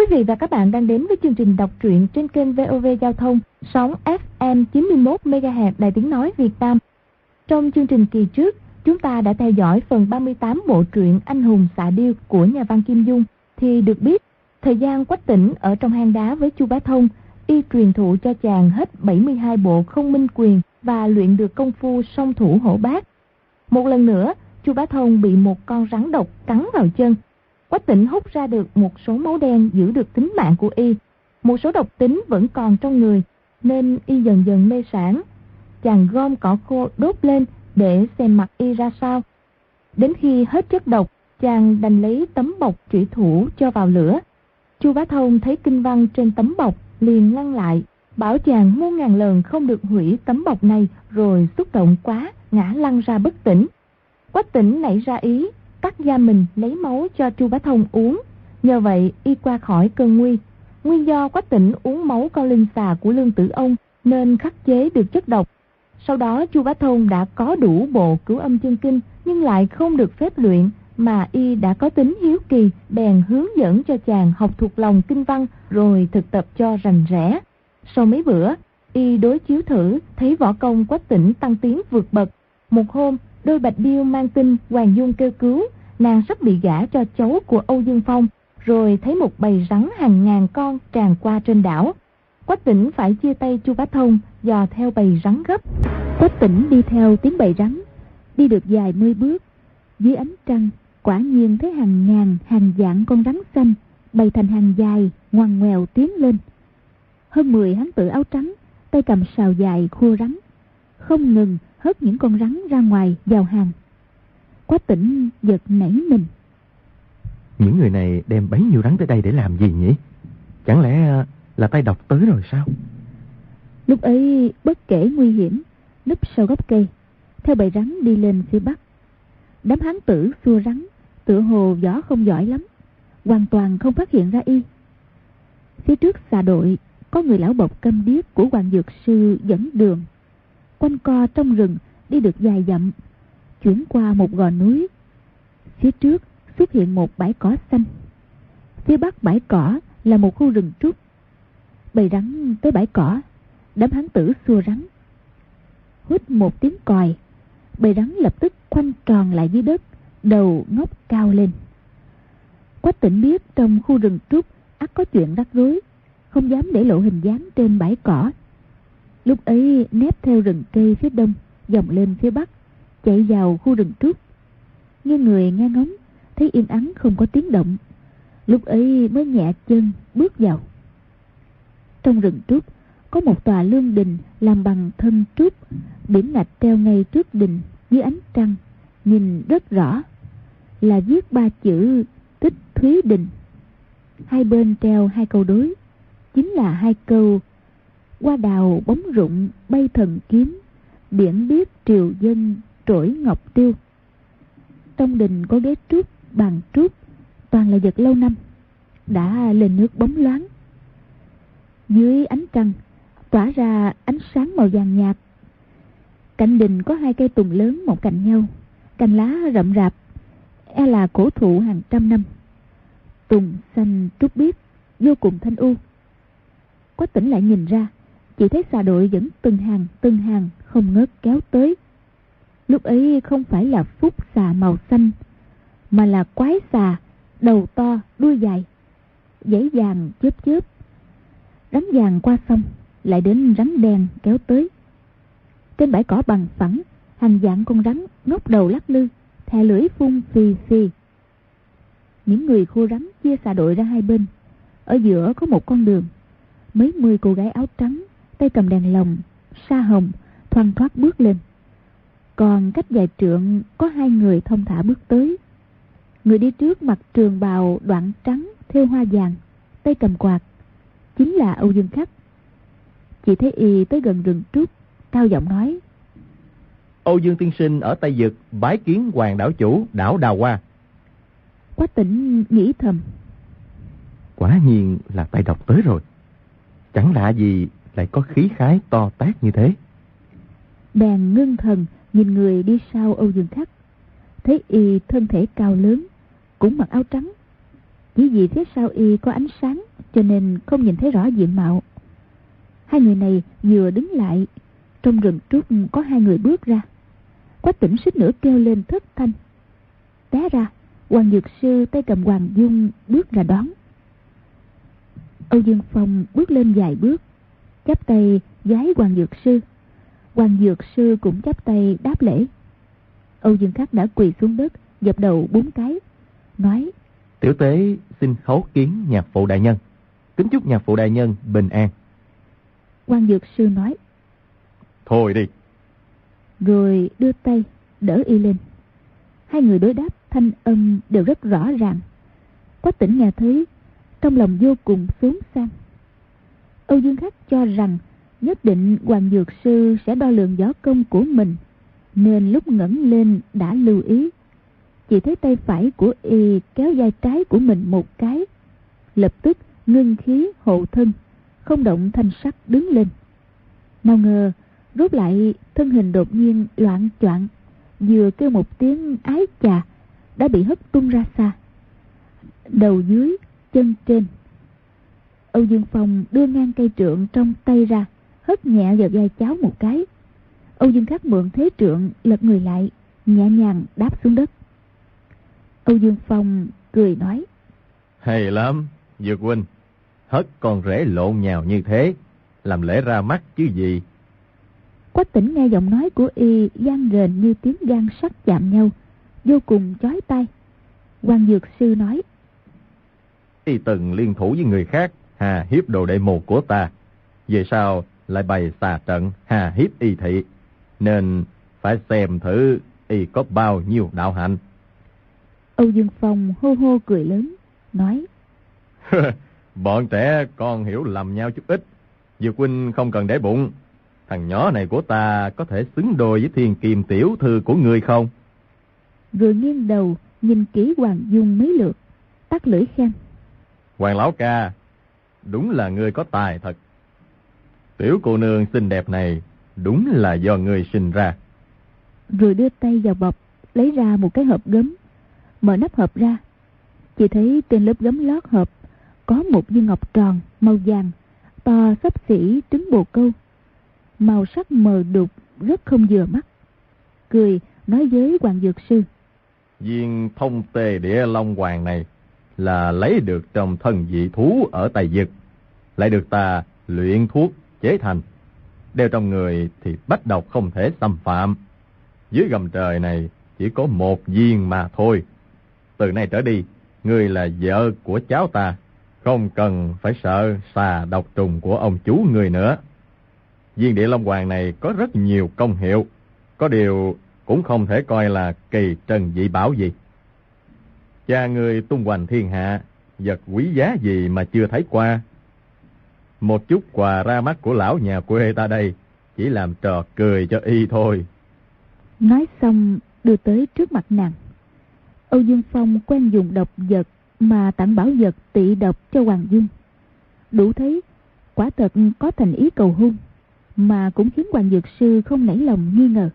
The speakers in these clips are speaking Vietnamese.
Quý vị và các bạn đang đến với chương trình đọc truyện trên kênh VOV Giao thông, sóng FM 91 MHz Đài Tiếng nói Việt Nam. Trong chương trình kỳ trước, chúng ta đã theo dõi phần 38 bộ truyện Anh hùng xạ điêu của nhà văn Kim Dung, thì được biết, thời gian Quách Tĩnh ở trong hang đá với Chu Bá Thông, y truyền thụ cho chàng hết 72 bộ không minh quyền và luyện được công phu song thủ hổ bát. Một lần nữa, Chu Bá Thông bị một con rắn độc cắn vào chân. Quách Tĩnh hút ra được một số máu đen giữ được tính mạng của y. Một số độc tính vẫn còn trong người, nên y dần dần mê sảng. Chàng gom cỏ khô đốt lên để xem mặt y ra sao. Đến khi hết chất độc, chàng đành lấy tấm bọc trủy thủ cho vào lửa. Chu Bá Thông thấy kinh văn trên tấm bọc liền ngăn lại, bảo chàng muôn ngàn lần không được hủy tấm bọc này, rồi xúc động quá ngã lăn ra bất tỉnh. Quách Tĩnh nảy ra ý cắt da mình lấy máu cho Chu Bá Thông uống, nhờ vậy y qua khỏi cơn nguy. Nguyên do Quách Tĩnh uống máu con linh xà của Lương Tử Ông nên khắc chế được chất độc. Sau đó Chu Bá Thông đã có đủ bộ Cửu Âm Chân Kinh nhưng lại không được phép luyện, mà y đã có tính hiếu kỳ, bèn hướng dẫn cho chàng học thuộc lòng kinh văn rồi thực tập cho rành rẽ. Sau mấy bữa, y đối chiếu thử thấy võ công Quách Tĩnh tăng tiến vượt bậc. Một hôm, đôi bạch điêu mang tin Hoàng Dung kêu cứu, nàng sắp bị gả cho cháu của Âu Dương Phong, rồi thấy một bầy rắn hàng ngàn con tràn qua trên đảo. Quách Tĩnh phải chia tay Chu Bá Thông dò theo bầy rắn gấp. Quách Tĩnh đi theo tiếng bầy rắn, đi được vài mươi bước, dưới ánh trăng quả nhiên thấy hàng ngàn hàng vạn con rắn xanh bày thành hàng dài ngoằn ngoèo tiến lên. Hơn 10 hán tử áo trắng tay cầm sào dài khua rắn, không ngừng hất những con rắn ra ngoài vào hàng. Quách Tĩnh giật nảy mình. Những người này đem bấy nhiêu rắn tới đây để làm gì nhỉ? Chẳng lẽ là tay độc tới rồi sao? Lúc ấy bất kể nguy hiểm, núp sau gốc cây, theo bầy rắn đi lên phía bắc. Đám hán tử xua rắn tựa hồ võ không giỏi lắm, hoàn toàn không phát hiện ra y. Phía trước xà đội có người lão bộc câm điếc của Hoàng Dược Sư dẫn đường, quanh co trong rừng đi được vài dặm, chuyển qua một gò núi. Phía trước xuất hiện một bãi cỏ xanh, phía bắc bãi cỏ là một khu rừng trúc. Bầy rắn tới bãi cỏ, đám hán tử xua rắn. Hút một tiếng còi, bầy rắn lập tức khoanh tròn lại dưới đất, đầu ngóc cao lên. Quách Tĩnh biết trong khu rừng trúc ắt có chuyện rắc rối, không dám để lộ hình dáng trên bãi cỏ. Lúc ấy nép theo rừng cây phía đông, vòng lên phía bắc, chạy vào khu rừng trúc. Như người nghe ngóng, thấy yên ắng không có tiếng động, lúc ấy mới nhẹ chân bước vào. Trong rừng trúc có một tòa lương đình làm bằng thân trúc, biển ngạch treo ngay trước đình dưới ánh trăng, nhìn rất rõ, là viết 3 chữ Tích Thúy Đình. Hai bên treo 2 câu đối, chính là 2 câu: hoa đào bóng rụng bay thần kiếm, biển biết triều dân trỗi ngọc tiêu. Trong đình có ghế trúc, bàn trúc, toàn là vật lâu năm, đã lên nước bóng loáng. Dưới ánh trăng tỏa ra ánh sáng màu vàng nhạt. Cạnh đình có 2 cây tùng lớn một cạnh nhau, cành lá rậm rạp, e là cổ thụ hàng trăm năm. Tùng xanh trúc biếc, vô cùng thanh u. Quách Tĩnh lại nhìn ra, chỉ thấy xà đội vẫn từng hàng không ngớt kéo tới. Lúc ấy không phải là phúc xà màu xanh, mà là quái xà, đầu to, đuôi dài, dãy vàng chớp chớp. Rắn vàng qua sông, lại đến rắn đen kéo tới. Trên bãi cỏ bằng phẳng, hàng vạn con rắn ngóc đầu lắc lư, thè lưỡi phun phì phì. Những người khua rắn chia xà đội ra hai bên. Ở giữa có một con đường, mấy 10 cô gái áo trắng, tay cầm đèn lồng, sa hồng, thoăn thoắt bước lên. Còn cách vài trượng có 2 người thong thả bước tới. Người đi trước mặc trường bào đoạn trắng thêu hoa vàng, tay cầm quạt, chính là Âu Dương Khắc. Chỉ thấy y tới gần rừng trúc, cao giọng nói: Âu Dương tiên sinh ở Tây Dực bái kiến Hoàng đảo chủ đảo Đào Hoa. Quách Tĩnh nghĩ thầm: Quả nhiên là tay độc tới rồi. Chẳng lạ gì lại có khí khái to tát như thế. Bèn ngưng thần nhìn người đi sau Âu Dương Khắc, thấy y thân thể cao lớn, cũng mặc áo trắng, Chỉ vì phía sau y có ánh sáng cho nên không nhìn thấy rõ diện mạo. Hai người này vừa đứng lại, trong rừng trúc có hai người bước ra. Quách Tĩnh suýt nữa kêu lên thất thanh. Té ra Hoàng Dược Sư tay cầm Hoàng Dung bước ra đón. Âu Dương Phong bước lên vài bước, chắp tay vái Hoàng Dược Sư. Hoàng Dược Sư cũng chắp tay đáp lễ. Âu Dương Khắc đã quỳ xuống đất, dập đầu 4 cái, nói: Tiểu tế xin khấu kiến nhạc phụ đại nhân, kính chúc nhạc phụ đại nhân bình an. Hoàng Dược Sư nói: Thôi đi. Rồi đưa tay đỡ y lên. Hai người đối đáp thanh âm đều rất rõ ràng. Quách Tĩnh nghe thấy, trong lòng vô cùng xốn sang. Âu Dương Khắc cho rằng nhất định Hoàng Dược Sư sẽ đo lường võ công của mình, nên lúc ngẩng lên đã lưu ý. Chỉ thấy tay phải của y kéo vai trái của mình một cái, lập tức ngưng khí hộ thân, không động thanh sắc đứng lên. Nào ngờ rút lại thân hình đột nhiên loạng choạng, vừa kêu một tiếng ái chà đã bị hất tung ra xa, đầu dưới chân trên. Âu Dương Phong đưa ngang cây trượng trong tay ra, hất nhẹ vào vai cháu một cái. Âu Dương Khắc mượn thế trượng lật người lại, nhẹ nhàng đáp xuống đất. Âu Dương Phong cười nói: Hay lắm, Dược huynh, hất con rể lộn nhào như thế, làm lễ ra mắt chứ gì. Quách Tĩnh nghe giọng nói của y vang rền như tiếng gang sắt chạm nhau, vô cùng chói tai. Hoàng Dược Sư nói: Y từng liên thủ với người khác hà hiếp đồ đệ mù của ta, về sau lại bày xà trận hà hiếp y thị, nên phải xem thử y có bao nhiêu đạo hạnh. Âu Dương Phong hô hô cười lớn, nói: Bọn trẻ con hiểu lầm nhau chút ít, Dược huynh không cần để bụng. Thằng nhỏ này của ta có thể xứng đôi với Thiên Kiềm tiểu thư của người không? Rồi nghiêng đầu nhìn kỹ Hoàng Dung mấy lượt, tắt lưỡi khen: Hoàng lão ca, đúng là ngươi có tài thật. Tiểu cô nương xinh đẹp này đúng là do ngươi sinh ra. Rồi đưa tay vào bọc, lấy ra một cái hộp gấm. Mở nắp hộp ra, chỉ thấy trên lớp gấm lót hộp có một viên ngọc tròn màu vàng, to xấp xỉ trứng bồ câu, màu sắc mờ đục, rất không vừa mắt. Cười nói với Hoàng Dược Sư: Viên thông tề địa long hoàng này là lấy được trong thân dị thú ở Tây Vực, lại được ta luyện thuốc chế thành. Đeo trong người thì bách độc không thể xâm phạm. Dưới gầm trời này chỉ có một viên mà thôi. Từ nay trở đi, ngươi là vợ của cháu ta, không cần phải sợ xà độc trùng của ông chú ngươi nữa. Viên địa long hoàng này có rất nhiều công hiệu, có điều cũng không thể coi là kỳ trân dị bảo gì. Cha ngươi tung hoành thiên hạ, vật quý giá gì mà chưa thấy qua. Một chút quà ra mắt của lão nhà quê ta đây chỉ làm trò cười cho y thôi. Nói xong đưa tới trước mặt nàng. Âu Dương Phong quen dùng độc vật mà tặng bảo vật tị độc cho Hoàng Dung, đủ thấy quả thật có thành ý cầu hôn, mà cũng khiến Hoàng Dược Sư không nảy lòng nghi ngờ.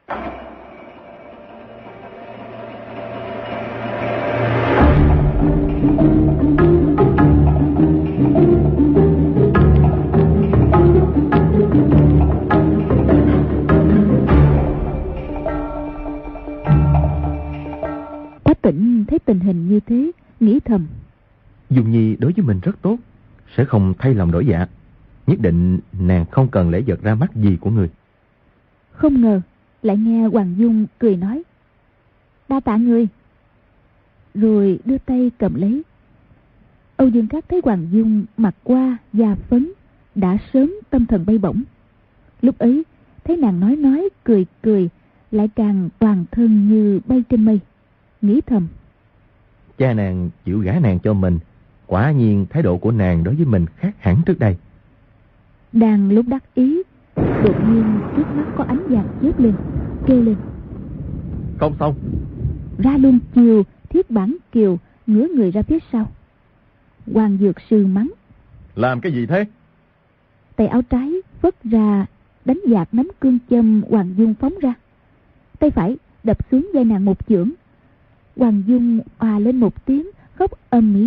Quách Tĩnh thấy tình hình như thế, nghĩ thầm: Dung Nhi đối với mình rất tốt, sẽ không thay lòng đổi dạ. Nhất định nàng không cần lễ vật ra mắt gì của người. Không ngờ lại nghe Hoàng Dung cười nói: Đa tạ người. Rồi đưa tay cầm lấy. Âu Dương Khắc thấy Hoàng Dung mặt qua da phấn, đã sớm tâm thần bay bổng. Lúc ấy thấy nàng nói cười cười, lại càng toàn thân như bay trên mây, nghĩ thầm: Cha nàng chịu gả nàng cho mình, quả nhiên thái độ của nàng đối với mình khác hẳn trước đây. Đang lúc đắc ý, đột nhiên trước mắt có ánh vàng chớp lên, kêu lên: Không xong. Ra luôn chiều thiết bản kiều, ngửa người ra phía sau. Hoàng Dược Sư mắng: Làm cái gì thế? Tay áo trái phất ra, đánh dạt nắm cương châm Hoàng Dung phóng ra. Tay phải đập xuống vai nàng một chưởng. Hoàng Dung òa lên một tiếng, khóc ầm lên,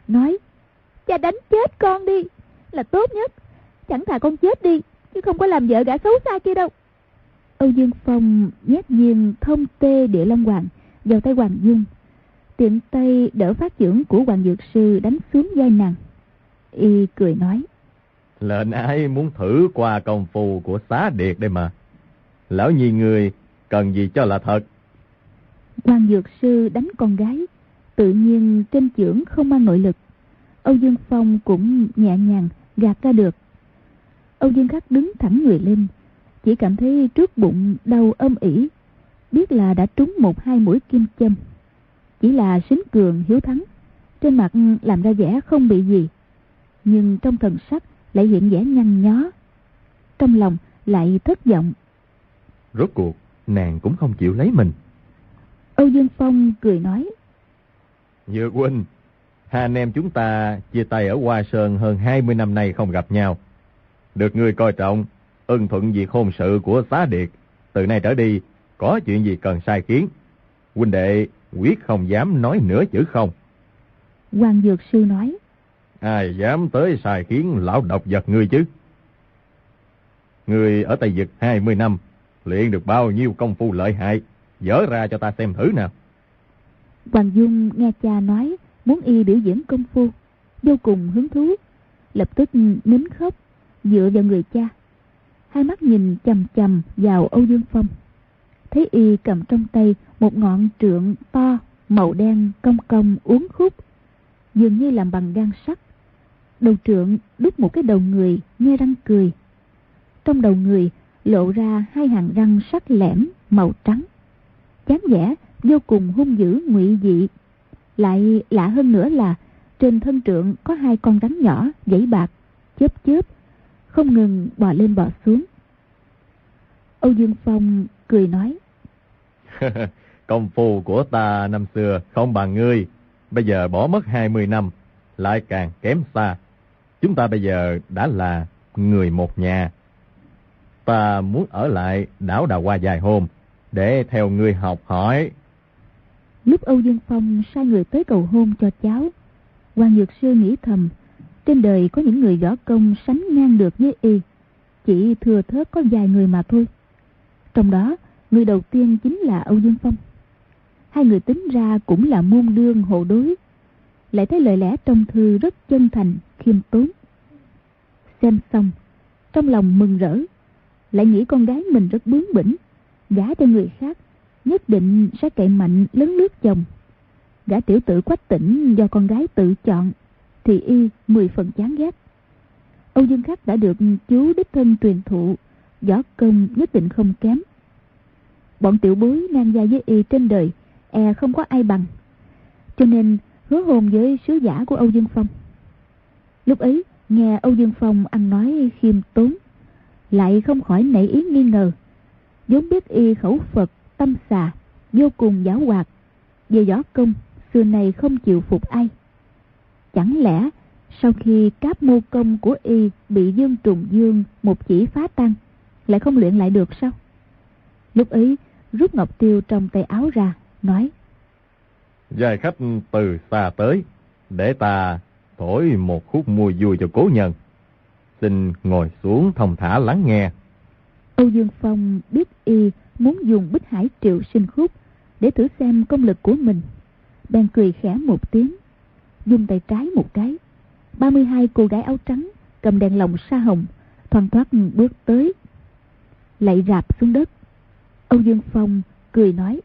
nói: Cha đánh chết con đi là tốt nhất, chẳng thà con chết đi chứ không có làm vợ gã xấu xa kia đâu. Âu Dương Phong nhét viên thông tê địa long hoàng vào tay Hoàng Dung, tiện tay đỡ phát chưởng của Hoàng Dược Sư đánh xuống vai nàng. Y cười nói: Lệnh ái muốn thử qua công phu của Xá Điệt đây mà. Lão nhi người cần gì cho là thật. Hoàng Dược Sư đánh con gái, tự nhiên trên chưởng không mang nội lực. Âu Dương Phong cũng nhẹ nhàng gạt ra được. Âu Dương Khắc đứng thẳng người lên, chỉ cảm thấy trước bụng đau âm ỉ, biết là đã trúng 1-2 mũi kim châm. Chỉ là Sính Cường hiếu thắng, trên mặt làm ra vẻ không bị gì, nhưng trong thần sắc lại hiện vẻ nhăn nhó, trong lòng lại thất vọng. Rốt cuộc nàng cũng không chịu lấy mình. Âu Dương Phong cười nói: Nhược huynh, hai anh em chúng ta chia tay ở Hoa Sơn hơn 20 năm nay không gặp nhau. Được người coi trọng, ưng thuận việc hôn sự của Xá Điệt. Từ nay trở đi, có chuyện gì cần sai khiến, huynh đệ quyết không dám nói nửa chữ không. Hoàng Dược Sư nói: Ai dám tới sai khiến lão độc vật ngươi chứ? Ngươi ở Tây Vực 20 năm, luyện được bao nhiêu công phu lợi hại, dở ra cho ta xem thử nào. Hoàng Dung nghe cha nói muốn y biểu diễn công phu, vô cùng hứng thú, lập tức nín khóc, dựa vào người cha, hai mắt nhìn chằm chằm vào Âu Dương Phong. Thấy y cầm trong tay một ngọn trượng to màu đen cong cong uốn khúc, dường như làm bằng gan sắt. Đầu trượng đúc một cái đầu người nhe răng cười, trong đầu người lộ ra 2 hàng răng sắc lẻm màu trắng, dáng vẻ vô cùng hung dữ ngụy dị. Lại lạ hơn nữa là trên thân trượng có 2 con rắn nhỏ vảy bạc chớp chớp, không ngừng bò lên bò xuống. Âu Dương Phong cười nói: Công phu của ta năm xưa không bằng ngươi, bây giờ bỏ mất 20 năm, lại càng kém xa. Chúng ta bây giờ đã là người một nhà. Ta muốn ở lại đảo Đào Hoa vài hôm, để theo ngươi học hỏi. Lúc Âu Dương Phong sai người tới cầu hôn cho cháu, Hoàng Dược Sư nghĩ thầm, trên đời có những người võ công sánh ngang được với y, chỉ thừa thớt có vài người mà thôi. Trong đó, người đầu tiên chính là Âu Dương Phong. Hai người tính ra cũng là môn đương hộ đối, lại thấy lời lẽ trong thư rất chân thành, khiêm tốn. Xem xong, trong lòng mừng rỡ, lại nghĩ con gái mình rất bướng bỉnh, gả cho người khác nhất định sẽ cậy mạnh lấn lướt chồng. Gã tiểu tử Quách Tỉnh do con gái tự chọn thì y 10 phần chán ghét. Âu Dương Khắc đã được chú đích thân truyền thụ, võ công nhất định không kém. Bọn tiểu bối ngang gia với y trên đời e không có ai bằng, cho nên hứa hôn với sứ giả của Âu Dương Phong. Lúc ấy nghe Âu Dương Phong ăn nói khiêm tốn, lại không khỏi nảy ý nghi ngờ. Vốn biết y khẩu Phật tâm xà, vô cùng giảo hoạt, về võ công xưa nay không chịu phục ai. Chẳng lẽ sau khi cáp mô công của y bị Dương Trùng Dương một chỉ phá tan, lại không luyện lại được sao? Lúc ấy rút ngọc tiêu trong tay áo ra, nói: Vài khách từ xa tới, để ta thổi một khúc mua vui cho cố nhân. Xin ngồi xuống thông thả lắng nghe. Âu Dương Phong biết y muốn dùng Bích Hải Triệu Sinh Khúc để thử xem công lực của mình, bèn cười khẽ một tiếng, dùng tay trái một cái. 32 cô gái áo trắng cầm đèn lồng sa hồng thoăn thoắt bước tới, lạy rạp xuống đất. Âu Dương Phong cười nói: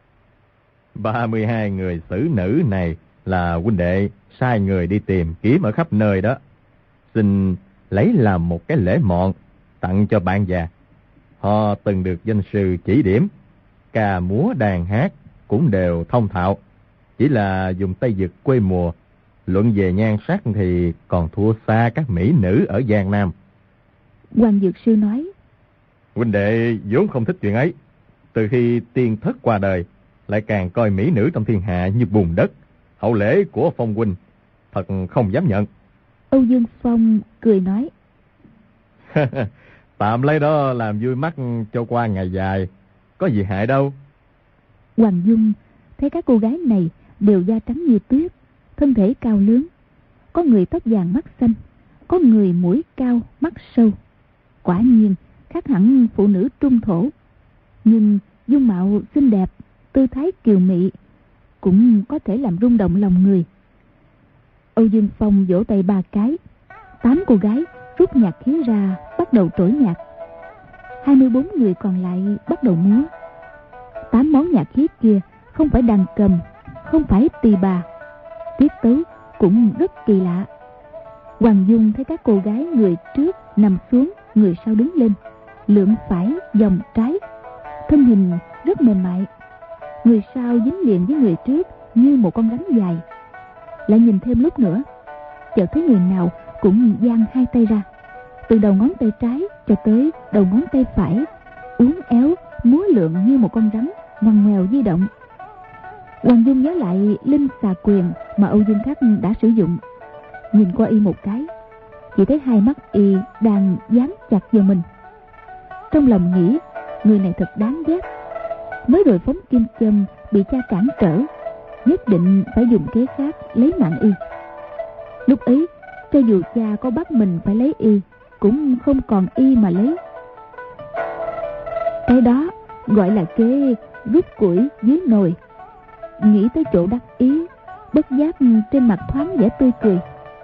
32 người xử nữ này là huynh đệ sai người đi tìm kiếm ở khắp nơi đó. Xin lấy làm một cái lễ mọn tặng cho bạn già. Họ từng được danh sư chỉ điểm, ca múa đàn hát cũng đều thông thạo, chỉ là dùng Tây Vực quê mùa, luận về nhan sắc thì còn thua xa các mỹ nữ ở Giang Nam. Hoàng Dược Sư nói: Huynh đệ vốn không thích chuyện ấy, từ khi tiên thất qua đời, lại càng coi mỹ nữ trong thiên hạ như bùn đất. Hậu lễ của Phong huynh thật không dám nhận. Âu Dương Phong cười nói: Tạm lấy đó làm vui mắt cho qua ngày dài, có gì hại đâu. Hoàng Dung thấy các cô gái này đều da trắng như tuyết, thân thể cao lớn, có người tóc vàng mắt xanh, có người mũi cao mắt sâu. Quả nhiên khác hẳn phụ nữ trung thổ, nhưng dung mạo xinh đẹp, tư thái kiều mị cũng có thể làm rung động lòng người. Âu Dương Phong vỗ tay 3 cái, 8 cô gái rút nhạc khí ra bắt đầu trỗi nhạc. 24 người còn lại bắt đầu múa. 8 món nhạc khí kia không phải đàn cầm, không phải tỳ bà, tiết tấu cũng rất kỳ lạ. Hoàng Dung thấy các cô gái người trước nằm xuống, người sau đứng lên, lượn phải vòng trái, thân hình rất mềm mại. Người sau dính liền với người trước như một con rắn dài. Lại nhìn thêm lúc nữa, chợt thấy người nào cũng dang 2 tay ra, từ đầu ngón tay trái cho tới đầu ngón tay phải, uốn éo múa lượn như một con rắn ngoằn ngoèo di động. Hoàng Dung nhớ lại linh xà quyền mà Âu Dương Khắc đã sử dụng, nhìn qua y một cái, chỉ thấy 2 mắt y đang dán chặt vào mình. Trong lòng nghĩ, người này thật đáng ghét, mới rồi phóng kim châm bị cha cản trở, nhất định phải dùng kế khác lấy mạng y. Lúc ấy, cho dù cha có bắt mình phải lấy y, cũng không còn y mà lấy. Cái đó gọi là kế rút củi dưới nồi. Nghĩ tới chỗ đắc ý, bất giác trên mặt thoáng vẻ tươi cười.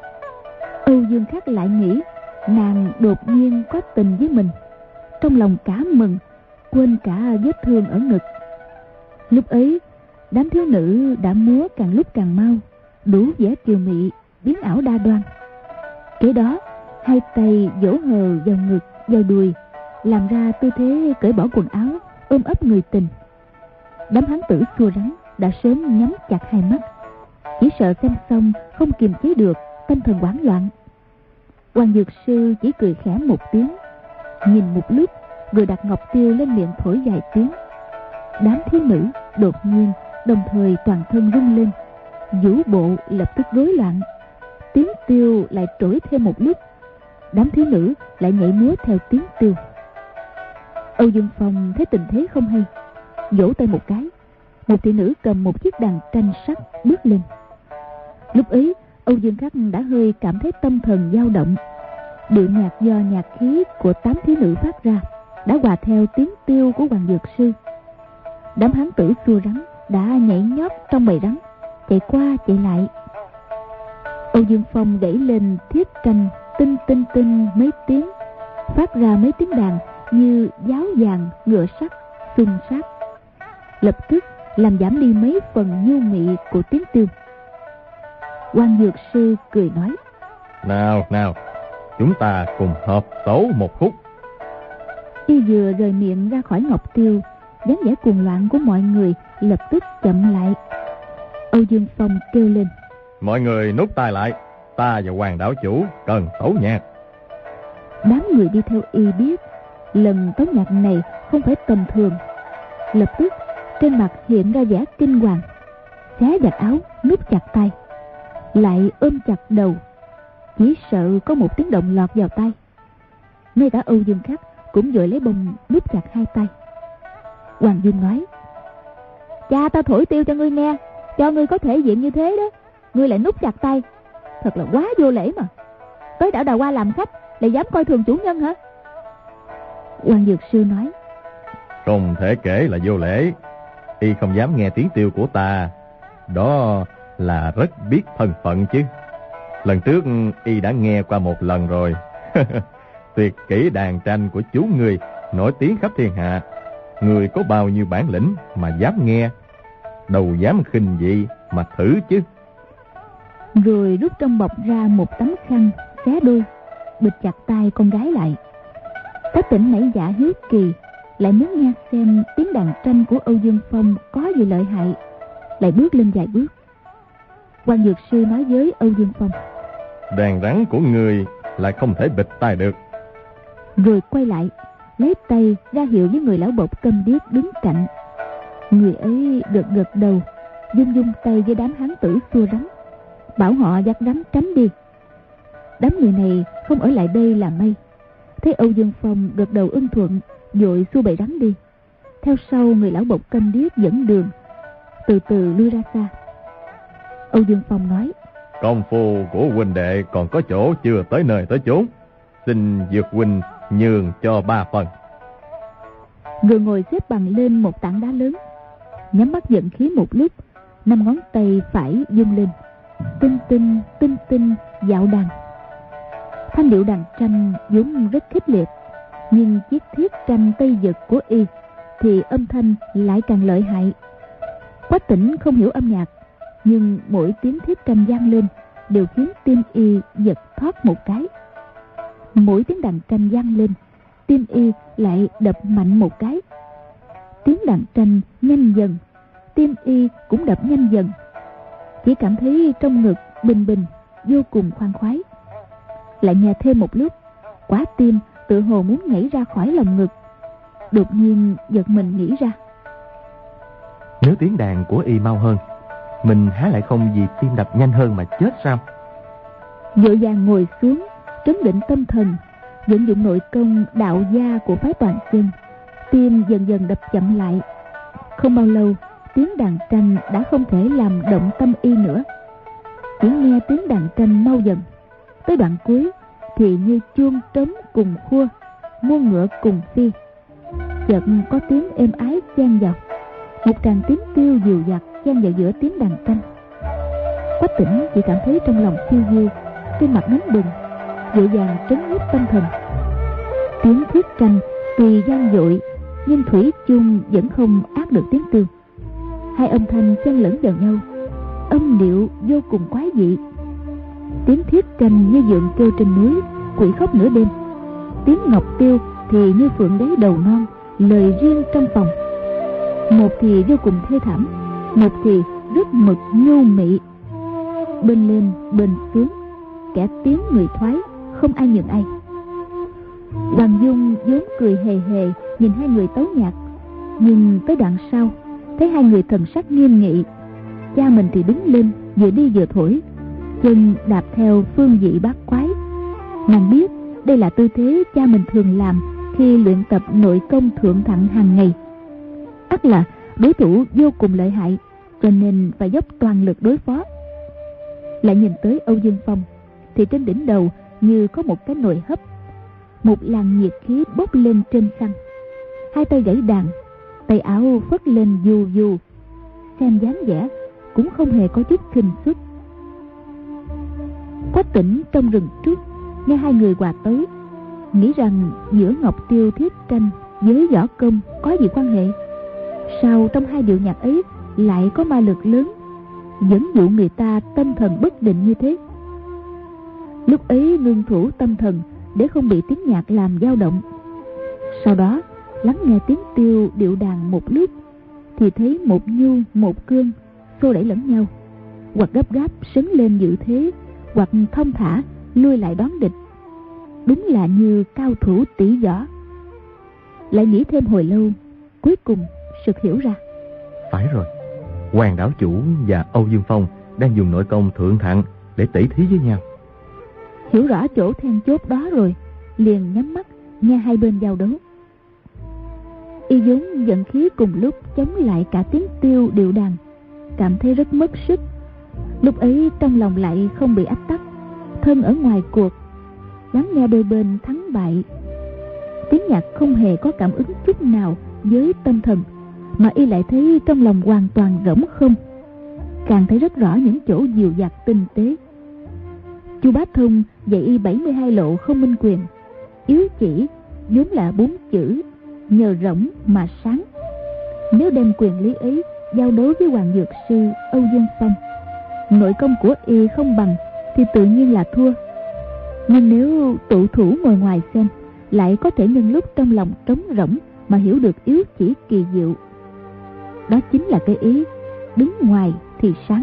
Âu Dương Khắc lại nghĩ nàng đột nhiên có tình với mình, trong lòng cả mừng, quên cả vết thương ở ngực. Lúc ấy, đám thiếu nữ đã múa càng lúc càng mau, đủ vẻ kiều mị, biến ảo đa đoan. Kế đó, 2 tay vỗ hờ vào ngực, vào đùi, làm ra tư thế cởi bỏ quần áo, ôm ấp người tình. Đám hán tử xua rắn đã sớm nhắm chặt 2 mắt, chỉ sợ xem xong không kiềm chế được, tâm thần hoảng loạn. Hoàng Dược Sư chỉ cười khẽ một tiếng, nhìn một lúc rồi đặt ngọc tiêu lên miệng thổi vài tiếng. Đám thiếu nữ đột nhiên đồng thời toàn thân rung lên, vũ bộ lập tức rối loạn. Tiếng tiêu lại trỗi thêm một lúc, đám thiếu nữ lại nhảy múa theo tiếng tiêu. Âu Dương Phong thấy tình thế không hay, vỗ tay một cái, một thị nữ cầm một chiếc đàn tranh sắt bước lên. Lúc ấy Âu Dương Khắc đã hơi cảm thấy tâm thần dao động. Điệu nhạc do nhạc khí của 8 thiếu nữ phát ra đã hòa theo tiếng tiêu của Hoàng Dược Sư. Đám hán tử xua rắn đã nhảy nhót trong bầy rắn, chạy qua chạy lại. Âu Dương Phong đẩy lên thiết tranh tinh tinh tinh mấy tiếng, phát ra mấy tiếng đàn như giáo vàng ngựa sắt xung sát, lập tức làm giảm đi mấy phần nhu mị của tiếng tiêu. Hoàng Dược Sư cười nói: Nào, chúng ta cùng hợp tấu một khúc. Y vừa rời miệng ra khỏi ngọc tiêu, dáng vẻ cuồng loạn của mọi người lập tức chậm lại. Âu Dương Phong kêu lên: Mọi người nút tai lại, ta và Hoàng đảo chủ cần tấu nhạc. Đám người đi theo y biết lần tấu nhạc này không phải tầm thường, lập tức trên mặt hiện ra vẻ kinh hoàng, xé giặt áo, nút chặt tay, lại ôm chặt đầu, chỉ sợ có một tiếng động lọt vào tay. Ngay cả Âu Dương Khắc cũng vội lấy bông nút chặt 2 tay. Hoàng Dung nói: Cha ta thổi tiêu cho ngươi nghe, cho ngươi có thể diện như thế đó, ngươi lại nút chặt tay, thật là quá vô lễ mà. Tới đảo Đào Hoa làm khách lại dám coi thường chủ nhân hả? Hoàng Dược Sư nói: Không thể kể là vô lễ. Y không dám nghe tiếng tiêu của ta, đó là rất biết thân phận chứ. Lần trước y đã nghe qua một lần rồi. Tuyệt kỹ đàn tranh của chú người nổi tiếng khắp thiên hạ. Người có bao nhiêu bản lĩnh mà dám nghe, đâu dám khinh dị mà thử chứ. Rồi rút trong bọc ra một tấm khăn xé đôi, bịt chặt tay con gái lại. Các tỉnh nảy dạ hiếu kỳ, lại muốn nghe xem tiếng đàn tranh của Âu Dương Phong có gì lợi hại, lại bước lên vài bước. Hoàng Dược Sư nói với Âu Dương Phong: Đàn rắn của người lại không thể bịt tai được. Rồi quay lại, lấy tay ra hiệu với người lão bộc câm điếc đứng cạnh. Người ấy gật đầu, dung tay với đám hán tử xua rắn, bảo họ dắt rắn tránh đi. Đám người này không ở lại đây là may. Thấy Âu Dương Phong gật đầu ưng thuận, vội xua bầy rắn đi. Theo sau người lão bộc câm điếc dẫn đường, từ từ lui ra xa. Âu Dương Phong nói: Công phu của huynh đệ còn có chỗ chưa tới nơi tới chốn, xin Dược huynh nhường cho 3 phần. Người ngồi xếp bằng lên một tảng đá lớn, nhắm mắt vận khí một lúc, 5 ngón tay phải vung lên, tinh tinh dạo đàn. Thanh điệu đàn tranh vốn rất khích liệt, nhưng chiếc thiết tranh Tây Dực của y thì âm thanh lại càng lợi hại. Quách Tĩnh không hiểu âm nhạc, nhưng mỗi tiếng thiết tranh vang lên đều khiến tim y giật thoát một cái. Mỗi tiếng đàn tranh vang lên, tim y lại đập mạnh một cái. Tiếng đàn tranh nhanh dần, tim y cũng đập nhanh dần. Chỉ cảm thấy trong ngực bình bình, vô cùng khoan khoái. Lại nghe thêm một lúc, quả tim tự hồ muốn nhảy ra khỏi lòng ngực. Đột nhiên giật mình nghĩ ra, nếu tiếng đàn của y mau hơn, mình há lại không vì tim đập nhanh hơn mà chết sao? vội vàng ngồi xuống, trấn định tâm thần, vận dụng nội công đạo gia của phái Toàn Chân. Tim dần dần đập chậm lại. Không bao lâu, tiếng đàn tranh đã không thể làm động tâm y nữa. Chỉ nghe tiếng đàn tranh mau dần, tới đoạn cuối thì như chuông trống cùng khua, muôn ngựa cùng phi. Chợt có tiếng êm ái chen vào, một tràng tiếng tiêu dịu dặt chen vào giữa tiếng đàn tranh. Quách Tĩnh chỉ cảm thấy trong lòng phiêu diêu, trên mặt nóng bừng, vội vàng trấn nhiếp tâm thần. Tiếng thiết tranh tuy vang dội, nhưng thủy chung vẫn không át được tiếng tiêu. Hai âm thanh xen lẫn vào nhau, âm điệu vô cùng quái dị. Tiếng thiết tranh như vượn kêu trên núi, quỷ khóc nửa đêm. Tiếng ngọc tiêu thì như phượng đáy đầu non, lời riêng trong phòng. Một thì vô cùng thê thảm, một thì rất mực nhu mị. Bên lên bên xuống, kẻ tiếng người thoái, không ai nhường ai. Hoàng Dung vốn cười hề hề nhìn hai người tấu nhạc, nhưng tới đoạn sau thấy hai người thần sắc nghiêm nghị. Cha mình thì đứng lên vừa đi vừa thổi, chân đạp theo phương vị bát quái. Nàng biết đây là tư thế cha mình thường làm khi luyện tập nội công thượng thặng hàng ngày. Ắt là đối thủ vô cùng lợi hại, cho nên phải dốc toàn lực đối phó. Lại nhìn tới Âu Dương Phong thì trên đỉnh đầu như có một cái nồi hấp, một làn nhiệt khí bốc lên trên khăn. Hai tay gãy đàn, tay áo phất lên dù dù, xem dáng vẻ cũng không hề có chút khinh suất. Quách Tĩnh trong rừng trước nghe hai người hòa tới, nghĩ rằng giữa ngọc tiêu thiết tranh với võ công có gì quan hệ. Sao trong hai điệu nhạc ấy lại có ma lực lớn, dẫn dụ người ta tâm thần bất định như thế? Lúc ấy ngưng thủ tâm thần để không bị tiếng nhạc làm dao động. Sau đó lắng nghe tiếng tiêu điệu đàn một lúc, thì thấy một nhu một cương xô đẩy lẫn nhau, hoặc gấp gáp sấn lên dự thế, hoặc thông thả lui lại đón địch. Đúng là như cao thủ tỷ võ. Lại nghĩ thêm hồi lâu, cuối cùng sực hiểu ra. Phải rồi, Hoàng đảo chủ và Âu Dương Phong đang dùng nội công thượng thặng để tỉ thí với nhau. Hiểu rõ chỗ then chốt đó rồi, liền nhắm mắt nghe hai bên giao đấu. Y vốn giận khí cùng lúc chống lại cả tiếng tiêu điệu đàn, cảm thấy rất mất sức. Lúc ấy trong lòng lại không bị ách tắc, thân ở ngoài cuộc, lắng nghe đôi bên thắng bại. Tiếng nhạc không hề có cảm ứng chút nào với tâm thần, mà y lại thấy trong lòng hoàn toàn rỗng không, càng thấy rất rõ những chỗ dịu dặt tinh tế. Chu Bá Thông dạy y 72 lộ không minh quyền, yếu chỉ vốn là 4 chữ, nhờ rỗng mà sáng. Nếu đem quyền lý ấy giao đấu với Hoàng Dược Sư Âu Dương Phong, nội công của y không bằng thì tự nhiên là thua. Nhưng nếu tụ thủ ngồi ngoài xem, lại có thể nhân lúc trong lòng trống rỗng mà hiểu được yếu chỉ kỳ diệu. Đó chính là cái ý đứng ngoài thì sáng.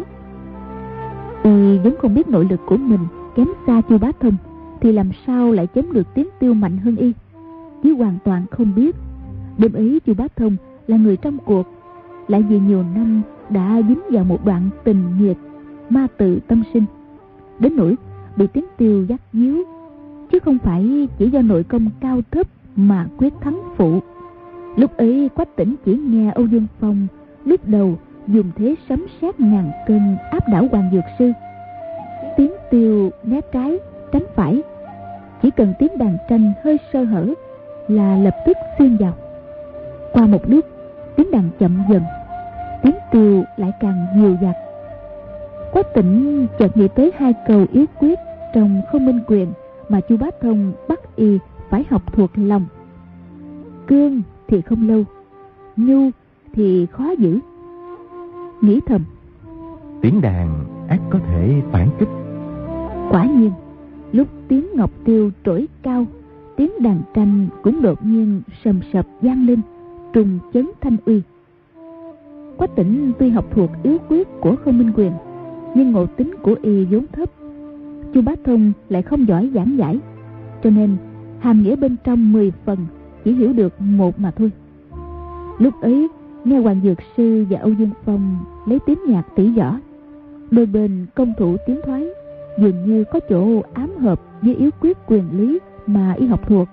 Y vốn không biết nội lực của mình kém xa Chu Bá Thông, thì làm sao lại chém được tiếng tiêu mạnh hơn y, chứ hoàn toàn không biết. Đêm ấy Chu Bá Thông là người trong cuộc, lại vì nhiều năm đã dính vào một đoạn tình nghiệt ma tự tâm sinh, đến nỗi bị tiếng tiêu dắt díu, chứ không phải chỉ do nội công cao thấp mà quyết thắng phụ. Lúc ấy Quách Tĩnh chỉ nghe Âu Dương Phong lúc đầu dùng thế sấm sét ngàn cân áp đảo Hoàng Dược Sư, tiếng tiêu né trái tránh phải, chỉ cần tiếng đàn tranh hơi sơ hở là lập tức xuyên vào. Qua một lúc, tiếng đàn chậm dần, tiếng tiêu lại càng dịu dặt. Quách Tĩnh chợt nghĩ tới 2 câu yếu quyết trong Không Minh Quyền mà Chu Bá Thông bắt y phải học thuộc lòng. Cương thì không lâu, nhu thì khó giữ. Nghĩ thầm, tiếng đàn ắt có thể phản kích. Quả nhiên, lúc tiếng ngọc tiêu trỗi cao, tiếng đàn tranh cũng đột nhiên sầm sập vang lên, trùng chấn thanh uy. Quách Tĩnh tuy học thuộc yếu quyết của Không Minh Quyền, nhưng ngộ tính của y vốn thấp. Chu Bá Thông lại không giỏi giảng giải, cho nên hàm nghĩa bên trong 10 phần chỉ hiểu được 1 mà thôi. Lúc ấy nghe Hoàng Dược Sư và Âu Dương Phong lấy tiếng nhạc tỉ võ, đôi bên công thủ tiến thoái, dường như có chỗ ám hợp với yếu quyết quyền lý mà y học thuộc.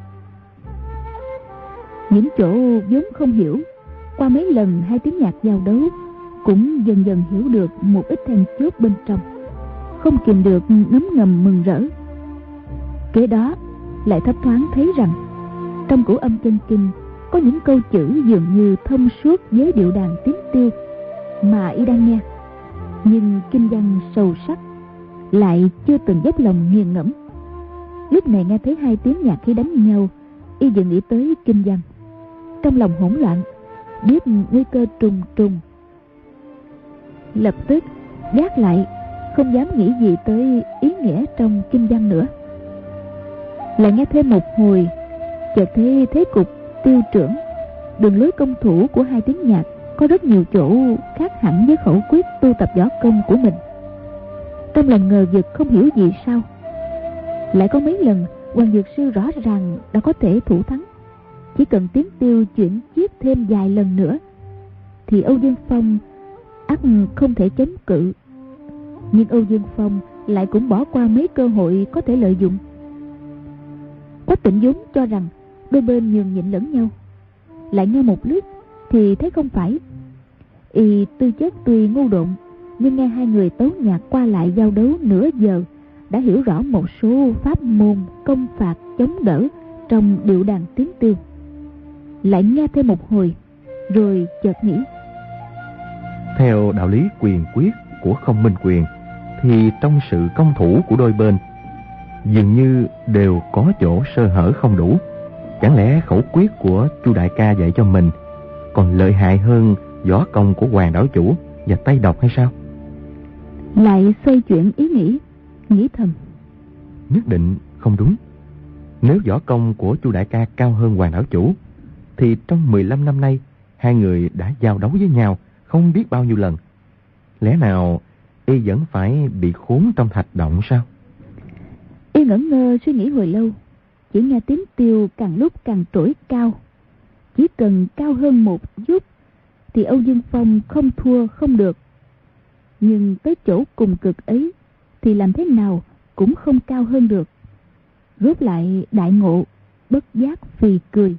Những chỗ vốn không hiểu, qua mấy lần 2 tiếng nhạc giao đấu cũng dần dần hiểu được một ít then chốt bên trong, không kìm được ngấm ngầm mừng rỡ. Kế đó lại thấp thoáng thấy rằng trong Cửu Âm Chân Kinh có những câu chữ dường như thông suốt với điệu đàn tiếng tiêu mà y đang nghe, nhưng kinh văn sâu sắc lại chưa từng dốc lòng nghiền ngẫm. Lúc này nghe thấy 2 tiếng nhạc khí đánh nhau, y vừa nghĩ tới kinh văn, trong lòng hỗn loạn, biết nguy cơ trùng trùng, lập tức gác lại, không dám nghĩ gì tới ý nghĩa trong kinh văn nữa. Lại nghe thêm một hồi, chợt thấy thế cục tiêu trưởng, đường lối công thủ của 2 tiếng nhạc có rất nhiều chỗ khác hẳn với khẩu quyết tu tập võ công của mình. Trong lòng ngờ vực không hiểu gì sao. Lại có mấy lần Hoàng Dược Sư rõ ràng đã có thể thủ thắng, chỉ cần tiếng tiêu chuyển chiết thêm vài lần nữa thì Âu Dương Phong ắt không thể chống cự. Nhưng Âu Dương Phong lại cũng bỏ qua mấy cơ hội có thể lợi dụng. Quách Tĩnh vốn cho rằng đôi bên nhường nhịn lẫn nhau, lại nghe một lúc thì thấy không phải. Y tư chất tuy ngu độn, nhưng nghe 2 người tấu nhạc qua lại giao đấu nửa giờ đã hiểu rõ một số pháp môn công phạt chống đỡ trong điệu đàn tiếng tiêu. Lại nghe thêm một hồi rồi chợt nghĩ, theo đạo lý quyền quyết của Không Minh Quyền thì trong sự công thủ của đôi bên dường như đều có chỗ sơ hở không đủ. Chẳng lẽ khẩu quyết của Chu đại ca dạy cho mình còn lợi hại hơn võ công của Hoàng đảo chủ và Tây Độc hay sao? Lại xoay chuyển ý nghĩ thầm, nhất định không đúng. Nếu võ công của Chu đại ca cao hơn Hoàng đảo chủ thì trong 15 năm nay 2 người đã giao đấu với nhau không biết bao nhiêu lần. Lẽ nào y vẫn phải bị khốn trong thạch động sao? Y ngẩn ngơ suy nghĩ hồi lâu, chỉ nghe tiếng tiêu càng lúc càng trỗi cao. Chỉ cần cao hơn một chút thì Âu Dương Phong không thua không được, nhưng tới chỗ cùng cực ấy thì làm thế nào cũng không cao hơn được. Rốt lại đại ngộ, bất giác phì cười.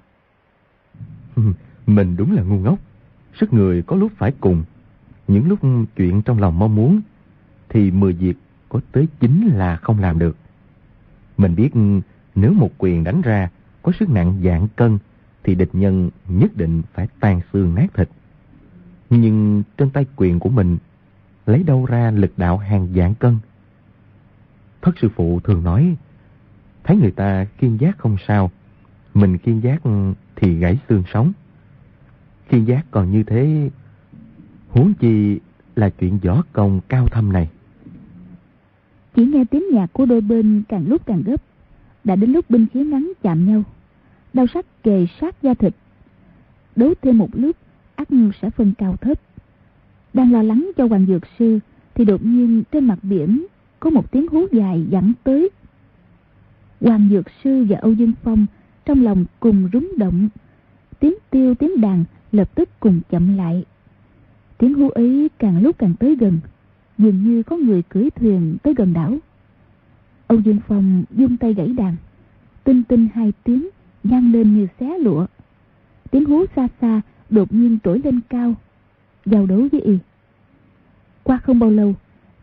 Mình đúng là ngu ngốc. Sức người có lúc phải cùng, những lúc chuyện trong lòng mong muốn thì 10 việc có tới 9 là không làm được. Mình biết nếu một quyền đánh ra có sức nặng vạn cân thì địch nhân nhất định phải tan xương nát thịt. Nhưng trên tay quyền của mình lấy đâu ra lực đạo hàng vạn cân? Thất sư phụ thường nói, thấy người ta khiên giác không sao, mình khiên giác thì gãy xương sống. Khiên giác còn như thế, huống chi là chuyện võ công cao thâm này. Chỉ nghe tiếng nhạc của đôi bên càng lúc càng gấp, đã đến lúc binh khí ngắn chạm nhau, đao sắc kề sát da thịt. Đấu thêm một lúc ắt sẽ phân cao thấp. Đang lo lắng cho Hoàng Dược Sư thì đột nhiên trên mặt biển có một tiếng hú dài vẳng tới. Hoàng Dược Sư và Âu Dương Phong trong lòng cùng rúng động, tiếng tiêu tiếng đàn lập tức cùng chậm lại. Tiếng hú ấy càng lúc càng tới gần, dường như có người cưỡi thuyền tới gần đảo. Âu Dương Phong vung tay gãy đàn, tinh tinh 2 tiếng vang lên như xé lụa. Tiếng hú xa xa đột nhiên trỗi lên cao, giao đấu với y. Qua không bao lâu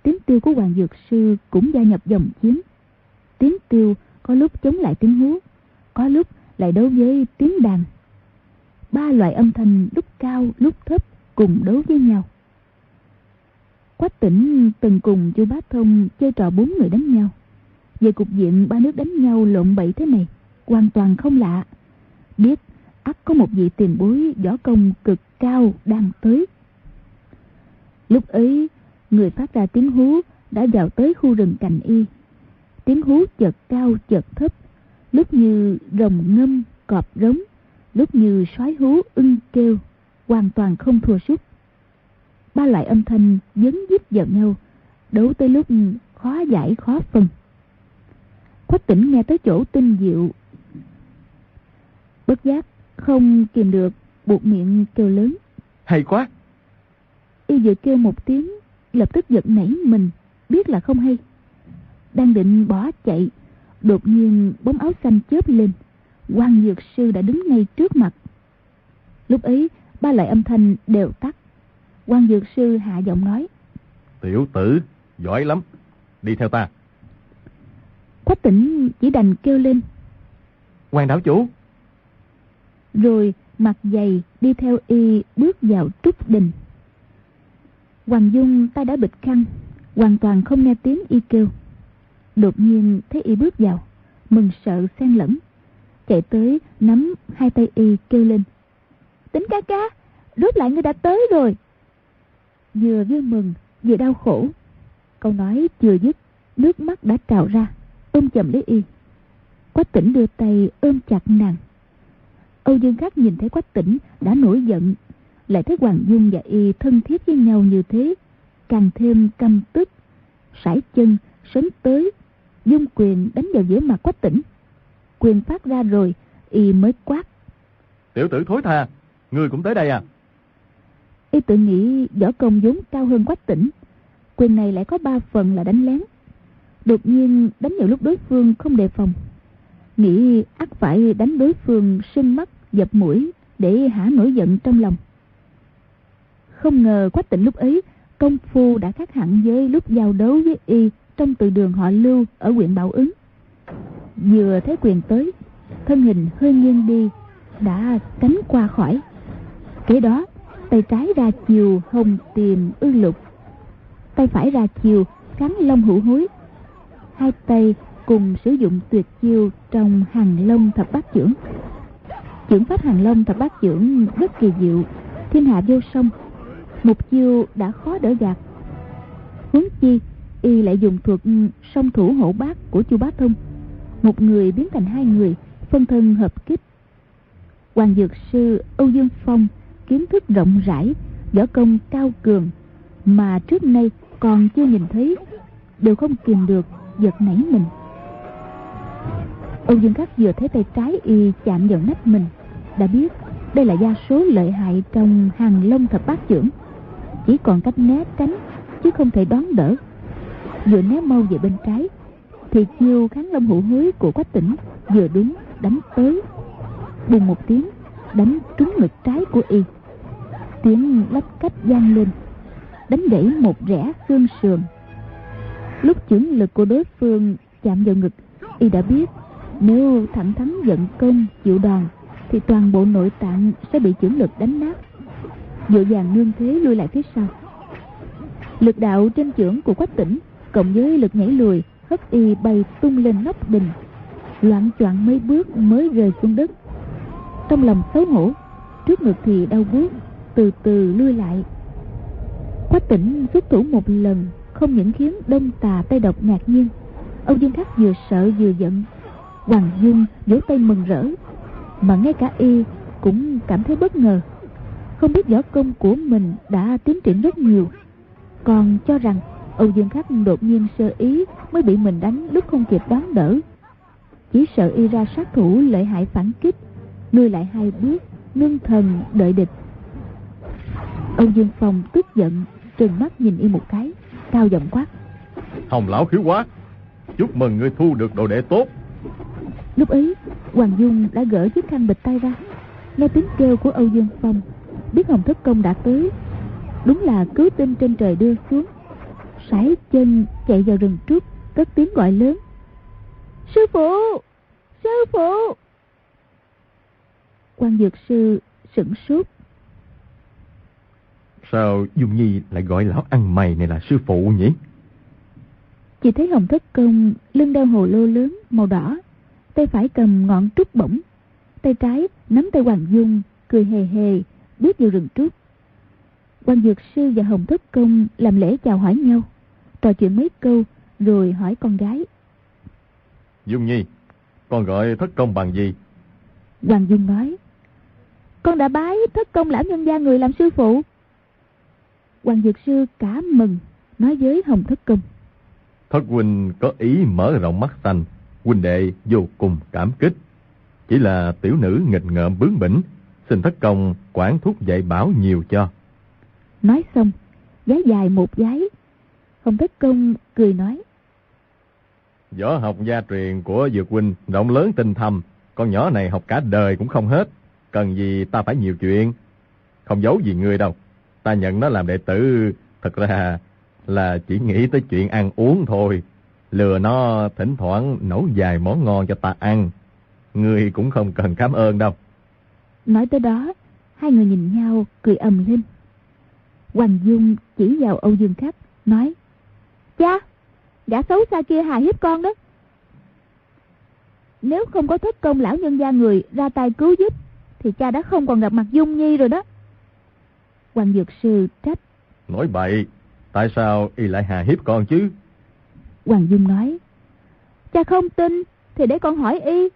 tiếng tiêu của Hoàng Dược Sư cũng gia nhập dòng chiến. Tiếng tiêu có lúc chống lại tiếng hú, có lúc lại đấu với tiếng đàn. Ba loại âm thanh lúc cao lúc thấp cùng đấu với nhau. Quách Tĩnh từng cùng Chu Bá Thông chơi trò 4 người đánh nhau. Về cục diện ba nước đánh nhau lộn bậy thế này, hoàn toàn không lạ. Biết ắt có một vị tiền bối võ công cực cao đang tới. Lúc ấy, người phát ra tiếng hú đã vào tới khu rừng cành y. Tiếng hú chợt cao chợt thấp, lúc như rồng ngâm cọp rống, lúc như sói hú ưng kêu, hoàn toàn không thua sút. Ba loại âm thanh dấn díp vào nhau, đấu tới lúc khó giải khó phân. Quách Tĩnh nghe tới chỗ tinh diệu, bất giác không kìm được buột miệng kêu lớn: Hay quá! Y vừa kêu một tiếng, lập tức giật nảy mình, biết là không hay. Đang định bỏ chạy, đột nhiên bóng áo xanh chớp lên, Hoàng Dược Sư đã đứng ngay trước mặt. Lúc ấy ba loại âm thanh đều tắt. Hoàng Dược Sư hạ giọng nói: Tiểu tử giỏi lắm, đi theo ta. Quách Tĩnh chỉ đành kêu lên: Hoàng đảo chủ! Rồi mặt dày đi theo y bước vào trúc đình. Hoàng Dung tay đã bịt khăn, hoàn toàn không nghe tiếng y kêu. Đột nhiên thấy y bước vào, mừng sợ xen lẫn, chạy tới nắm hai tay y kêu lên: Tĩnh ca ca, rốt lại ngươi đã tới rồi. Vừa vui mừng vừa đau khổ. Câu nói chưa dứt, nước mắt đã trào ra, ôm chầm lấy y. Quách Tĩnh đưa tay ôm chặt nàng. Âu Dương Khắc nhìn thấy Quách Tĩnh đã nổi giận, lại thấy Hoàng Dung và y thân thiết với nhau như thế, càng thêm căm tức, sải chân sấn tới, dung quyền đánh vào giữa mặt Quách Tĩnh. Quyền phát ra rồi, y mới quát: Tiểu tử thối tha, ngươi cũng tới đây à? Y tự nghĩ võ công vốn cao hơn Quách Tĩnh, quyền này lại có 3 phần là đánh lén. Đột nhiên đánh vào lúc đối phương không đề phòng, nghĩ ắt phải đánh đối phương sưng mắt dập mũi để hả nổi giận trong lòng. Không ngờ Quách Tĩnh lúc ấy công phu đã khác hẳn với lúc giao đấu với y trong từ đường họ Lưu ở huyện Bảo Ứng. Vừa thấy quyền tới, thân hình hơi nghiêng đi, đã tránh qua khỏi. Kế đó tay trái ra chiều hồng tìm ư lục, tay phải ra chiều kháng long hữu hối. Hai tay cùng sử dụng tuyệt chiêu trong Hàn Long thập bát chưởng. Chưởng pháp Hàn Long thập bát chưởng rất kỳ diệu, thiên hạ vô song, một chiêu đã khó đỡ gạt. Huống chi y lại dùng thuật song thủ hộ bát của Chu Bá Thông, một người biến thành 2 người, phân thân hợp kích. Hoàng Dược Sư Âu Dương Phong kiến thức rộng rãi, võ công cao cường mà trước nay còn chưa nhìn thấy, đều không kìm được giật nảy mình. Âu Dương Khắc vừa thấy tay trái y chạm vào nách mình, đã biết đây là gia số lợi hại trong Hàn Long thập bát chưởng, chỉ còn cách né tránh chứ không thể đón đỡ. Vừa né mau về bên trái thì chiêu kháng long hữu hối của Quách Tĩnh vừa đúng đánh tới, bùng một tiếng đánh trúng ngực trái của y. Tiếng lách cách vang lên, đánh gãy một rẽ xương sườn. Lúc chưởng lực của đối phương chạm vào ngực, y đã biết nếu thẳng thắn giận công chịu đòn thì toàn bộ nội tạng sẽ bị chưởng lực đánh nát. Vội vàng nương thế lui lại phía sau. Lực đạo trên chưởng của Quách Tĩnh cộng với lực nhảy lùi hất y bay tung lên nóc đình, loạng choạng mấy bước mới rơi xuống đất. Trong lòng xấu hổ, trước ngực thì đau buốt, từ từ lui lại. Quách Tĩnh xuất thủ một lần không những khiến đông tà tây độc ngạc nhiên, Âu Dương Khắc vừa sợ vừa giận. Hoàng Dung vỗ tay mừng rỡ, mà ngay cả y cũng cảm thấy bất ngờ, không biết võ công của mình đã tiến triển rất nhiều, còn cho rằng Âu Dương Khắc đột nhiên sơ ý mới bị mình đánh lúc không kịp đón đỡ. Chỉ sợ y ra sát thủ lợi hại phản kích, lùi lại 2 bước, ngưng thần đợi địch. Âu Dương Phong tức giận, trừng mắt nhìn y một cái, cao giọng quát: Hồng lão khiếu quá, chúc mừng ngươi thu được đồ đệ tốt. Lúc ấy Hoàng Dung đã gỡ chiếc khăn bịt tay ra, nghe tiếng kêu của Âu Dương Phong, biết Hồng Thất Công đã tới, đúng là cứu tinh trên trời đưa xuống. sải chân chạy vào rừng trúc, cất tiếng gọi lớn: Sư phụ! Sư phụ! Quan Dược Sư sửng sốt. Sao Dung Nhi lại gọi lão ăn mày này là sư phụ nhỉ? Chỉ thấy Hồng Thất Công lưng đeo hồ lô lớn màu đỏ, tay phải cầm ngọn trúc bổng, tay trái nắm tay Hoàng Dung, cười hề hề bước vào rừng trúc. Quan Dược Sư và Hồng Thất Công làm lễ chào hỏi nhau, trò chuyện mấy câu rồi hỏi con gái: Dung Nhi, con gọi Thất Công bằng gì? Hoàng Dung nói: Con đã bái Thất Công lão nhân gia người làm sư phụ. Quan Dược Sư cả mừng, nói với Hồng Thất Công: Thất huynh có ý mở rộng mắt xanh, huynh đệ vô cùng cảm kích. Chỉ là tiểu nữ nghịch ngợm bướng bỉnh, xin Thất Công quản thúc dạy bảo nhiều cho. Nói xong, vái dài một vái. Hồng Thất Công cười nói: Võ học gia truyền của Dược huynh rộng lớn tinh thâm, con nhỏ này học cả đời cũng không hết, cần gì ta phải nhiều chuyện. Không giấu gì ngươi đâu, ta nhận nó làm đệ tử thật ra là chỉ nghĩ tới chuyện ăn uống thôi, lừa nó thỉnh thoảng nấu vài món ngon cho ta ăn. Ngươi cũng không cần cảm ơn đâu. Nói tới đó, hai người nhìn nhau cười ầm lên. Hoàng Dung chỉ vào Âu Dương Khắc nói: Cha, gã xấu xa kia hài hiếp con đó. Nếu không có Thất Công lão nhân gia người ra tay cứu giúp thì cha đã không còn gặp mặt Dung Nhi rồi đó. Quan Dược Sư trách: Nói bậy, tại sao y lại hà hiếp con chứ? Hoàng Dung nói: Cha không tin thì để con hỏi y.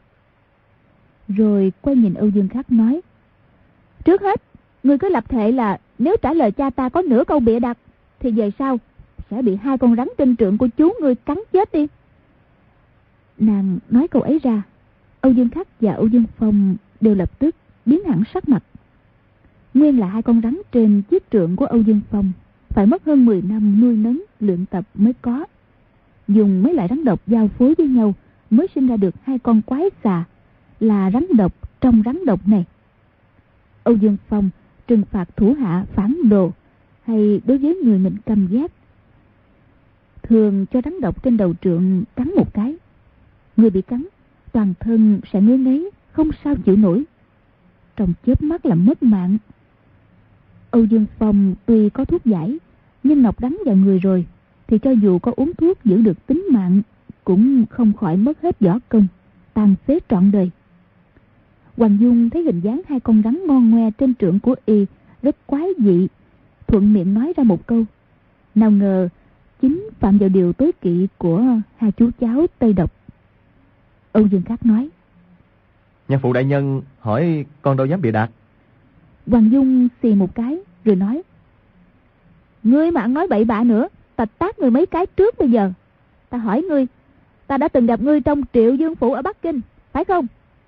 Rồi quay nhìn Âu Dương Khắc nói: Trước hết, ngươi cứ lập thệ là nếu trả lời cha ta có nửa câu bịa đặt thì về sau sẽ bị hai con rắn trên trượng của chú ngươi cắn chết đi. Nàng nói câu ấy ra, Âu Dương Khắc và Âu Dương Phong đều lập tức biến hẳn sắc mặt. Nguyên là hai con rắn trên chiếc trượng của Âu Dương Phong phải mất hơn 10 năm nuôi nấng luyện tập mới có. Dùng mấy loại rắn độc giao phối với nhau mới sinh ra được hai con quái xà là rắn độc trong rắn độc này. Âu Dương Phong trừng phạt thủ hạ phản đồ hay đối với người mình căm ghét, thường cho rắn độc trên đầu trượng cắn một cái. Người bị cắn toàn thân sẽ ngứa ngáy, không sao chịu nổi, trong chớp mắt là mất mạng. Âu Dương Phong tuy có thuốc giải, nhưng nọc đắng vào người rồi thì cho dù có uống thuốc giữ được tính mạng cũng không khỏi mất hết võ công, tàn phế trọn đời. Hoàng Dung thấy hình dáng hai con rắn ngon ngoe trên trượng của y rất quái dị, thuận miệng nói ra một câu. Nào ngờ chính phạm vào điều tối kỵ của hai chú cháu Tây Độc. Âu Dương Khắc nói: Nhà phụ đại nhân hỏi con đâu dám bịa đặt. Hoàng Dung xì một cái rồi nói: Ngươi mà ăn nói bậy bạ nữa, ta tát ngươi mấy cái trước bây giờ. Ta hỏi ngươi, ta đã từng gặp ngươi trong Triệu Dương phủ ở Bắc Kinh, phải không?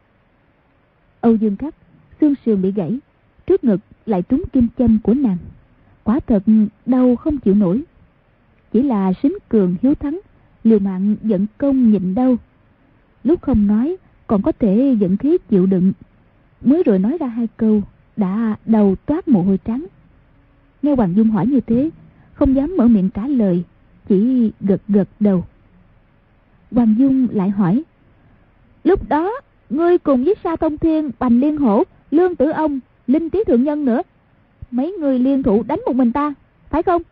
Âu Dương Khắc xương sườn bị gãy, trước ngực lại trúng kim châm của nàng, quả thật đau không chịu nổi. Chỉ là sính cường hiếu thắng, liều mạng giận công nhịn đau, lúc không nói còn có thể dẫn khí chịu đựng. Mới rồi nói ra hai câu đã đầu toát mồ hôi trắng. Nghe Hoàng Dung hỏi như thế, không dám mở miệng trả lời, chỉ gật gật đầu. Hoàng Dung lại hỏi: Lúc đó ngươi cùng với Sa Thông Thiên, Bành Liên Hổ, Lương Tử Ông, Linh Trí Thượng Nhân nữa, mấy người liên thủ đánh một mình ta, phải không?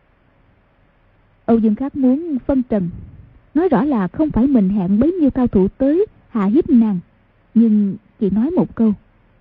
Âu Dương Khắc muốn phân trần, nói rõ là không phải mình hẹn bấy nhiêu cao thủ tới hạ hiếp nàng, nhưng chỉ nói một câu: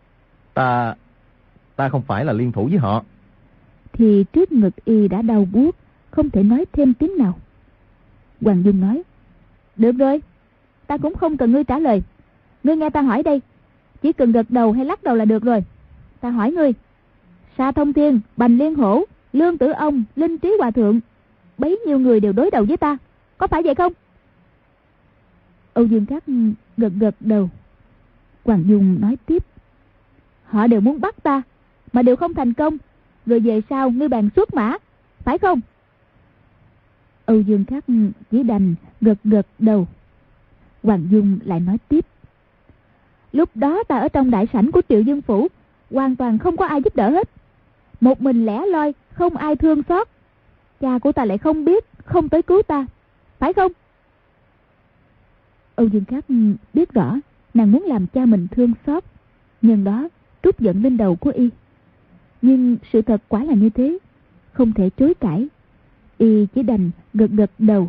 Ta không phải là liên thủ với họ. Thì trước ngực y đã đau buốt, không thể nói thêm tiếng nào. Hoàng Dung nói: Được rồi, ta cũng không cần ngươi trả lời. Ngươi nghe ta hỏi đây, chỉ cần gật đầu hay lắc đầu là được rồi. Ta hỏi ngươi, Sa Thông Thiên, Bành Liên Hổ, Lương Tử Ông, Linh Trí Hòa Thượng, bấy nhiêu người đều đối đầu với ta, có phải vậy không? Âu Dương Khắc gật gật đầu. Hoàng Dung nói tiếp: Họ đều muốn bắt ta mà đều không thành công, rồi về sau ngươi bàn xuất mã, phải không? Âu Dương Khắc chỉ đành gật gật đầu. Hoàng Dung lại nói tiếp: Lúc đó ta ở trong đại sảnh của Triệu Dương phủ, hoàn toàn không có ai giúp đỡ hết, một mình lẻ loi, không ai thương xót. Cha của ta lại không biết, không tới cứu ta, phải không? Âu Dương Khắc biết rõ nàng muốn làm cha mình thương xót, nhân đó trút giận lên đầu của y. Nhưng sự thật quả là như thế, không thể chối cãi. Y chỉ đành gật gật đầu.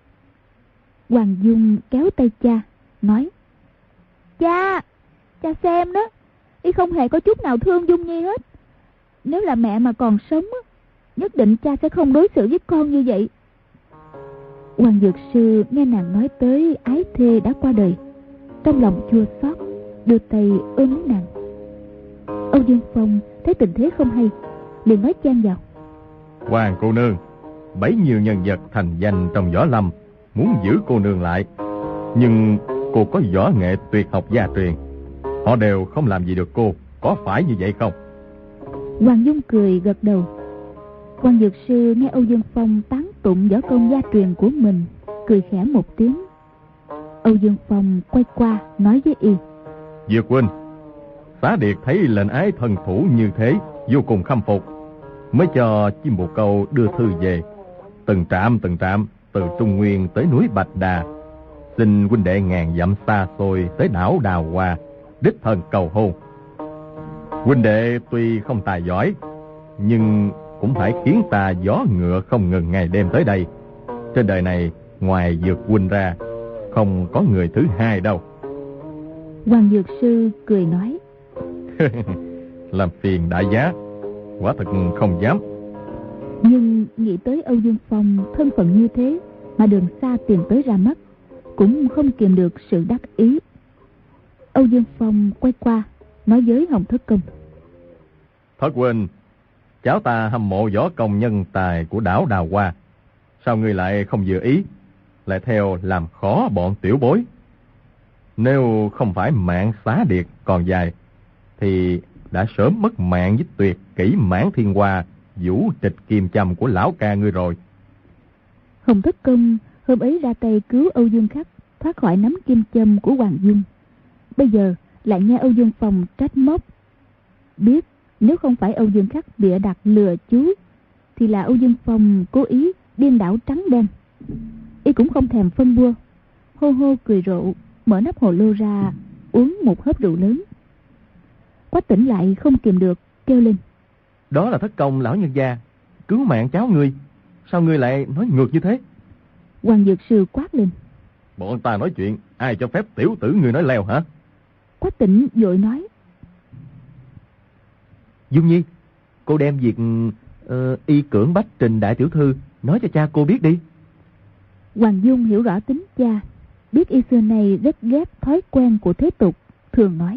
Hoàng Dung kéo tay cha, nói: Cha xem đó, y không hề có chút nào thương Dung Nhi hết. Nếu là mẹ mà còn sống, nhất định cha sẽ không đối xử với con như vậy. Hoàng Dược Sư nghe nàng nói tới ái thê đã qua đời, trong lòng chua xót, đưa tay ôm lấy nàng. Âu Dương Phong thấy tình thế không hay, liền nói chen vào: Hoàng cô nương, bấy nhiêu nhân vật thành danh trong võ lâm muốn giữ cô nương lại, nhưng cô có võ nghệ tuyệt học gia truyền, họ đều không làm gì được cô, có phải như vậy không? Hoàng Dung cười gật đầu. Hoàng Dược Sư nghe Âu Dương Phong tán tụng võ công gia truyền của mình, cười khẽ một tiếng. Âu Dương Phong quay qua nói với y: Dược huynh, Xá Điệt thấy lệnh ái thần thủ như thế vô cùng khâm phục, mới cho chim bồ câu đưa thư về, từng trạm từ Trung Nguyên tới núi Bạch Đà, xin huynh đệ ngàn dặm xa xôi tới đảo Đào Hoa đích thân cầu hôn. Huynh đệ tuy không tài giỏi, nhưng cũng phải khiến ta gió ngựa không ngừng ngày đêm tới đây. Trên đời này ngoài Dược huynh ra, không có người thứ hai đâu. Hoàng Dược Sư cười nói: Làm phiền đại giá, quả thật không dám. Nhưng nghĩ tới Âu Dương Phong thân phận như thế mà đường xa tìm tới ra mắt, cũng không kiềm được sự đắc ý. Âu Dương Phong quay qua nói với Hồng Thất Công: Thất huynh, cháu ta hâm mộ võ công nhân tài của đảo Đào Hoa, sao ngươi lại không vừa ý, lại theo làm khó bọn tiểu bối? Nếu không phải mạng Xá Điệt còn dài, thì đã sớm mất mạng với tuyệt kỹ Mãn Thiên Hoa, vũ trịch kim châm của lão ca ngươi rồi. Hồng Thất Công hôm ấy ra tay cứu Âu Dương Khắc thoát khỏi nắm kim châm của Hoàng Dung, bây giờ lại nghe Âu Dương Phong trách móc. Biết nếu không phải Âu Dương Khắc bịa đặt lừa chú, thì là Âu Dương Phong cố ý điên đảo trắng đen. Y cũng không thèm phân bua, hô hô cười rộ, mở nắp hồ lô ra uống một hớp rượu lớn. Quách Tỉnh lại không kìm được kêu lên: Đó là thất công lão nhân gia cứu mạng cháu ngươi, sao ngươi lại nói ngược như thế? Hoàng Dược Sư quát lên: Bọn ta nói chuyện, ai cho phép tiểu tử ngươi nói leo hả? Quách Tỉnh vội nói: Dung Nhi, cô đem việc y cưỡng bách Trình đại tiểu thư nói cho cha cô biết đi. Hoàng Dung hiểu rõ tính cha, biết y xưa này rất ghét thói quen của thế tục, thường nói: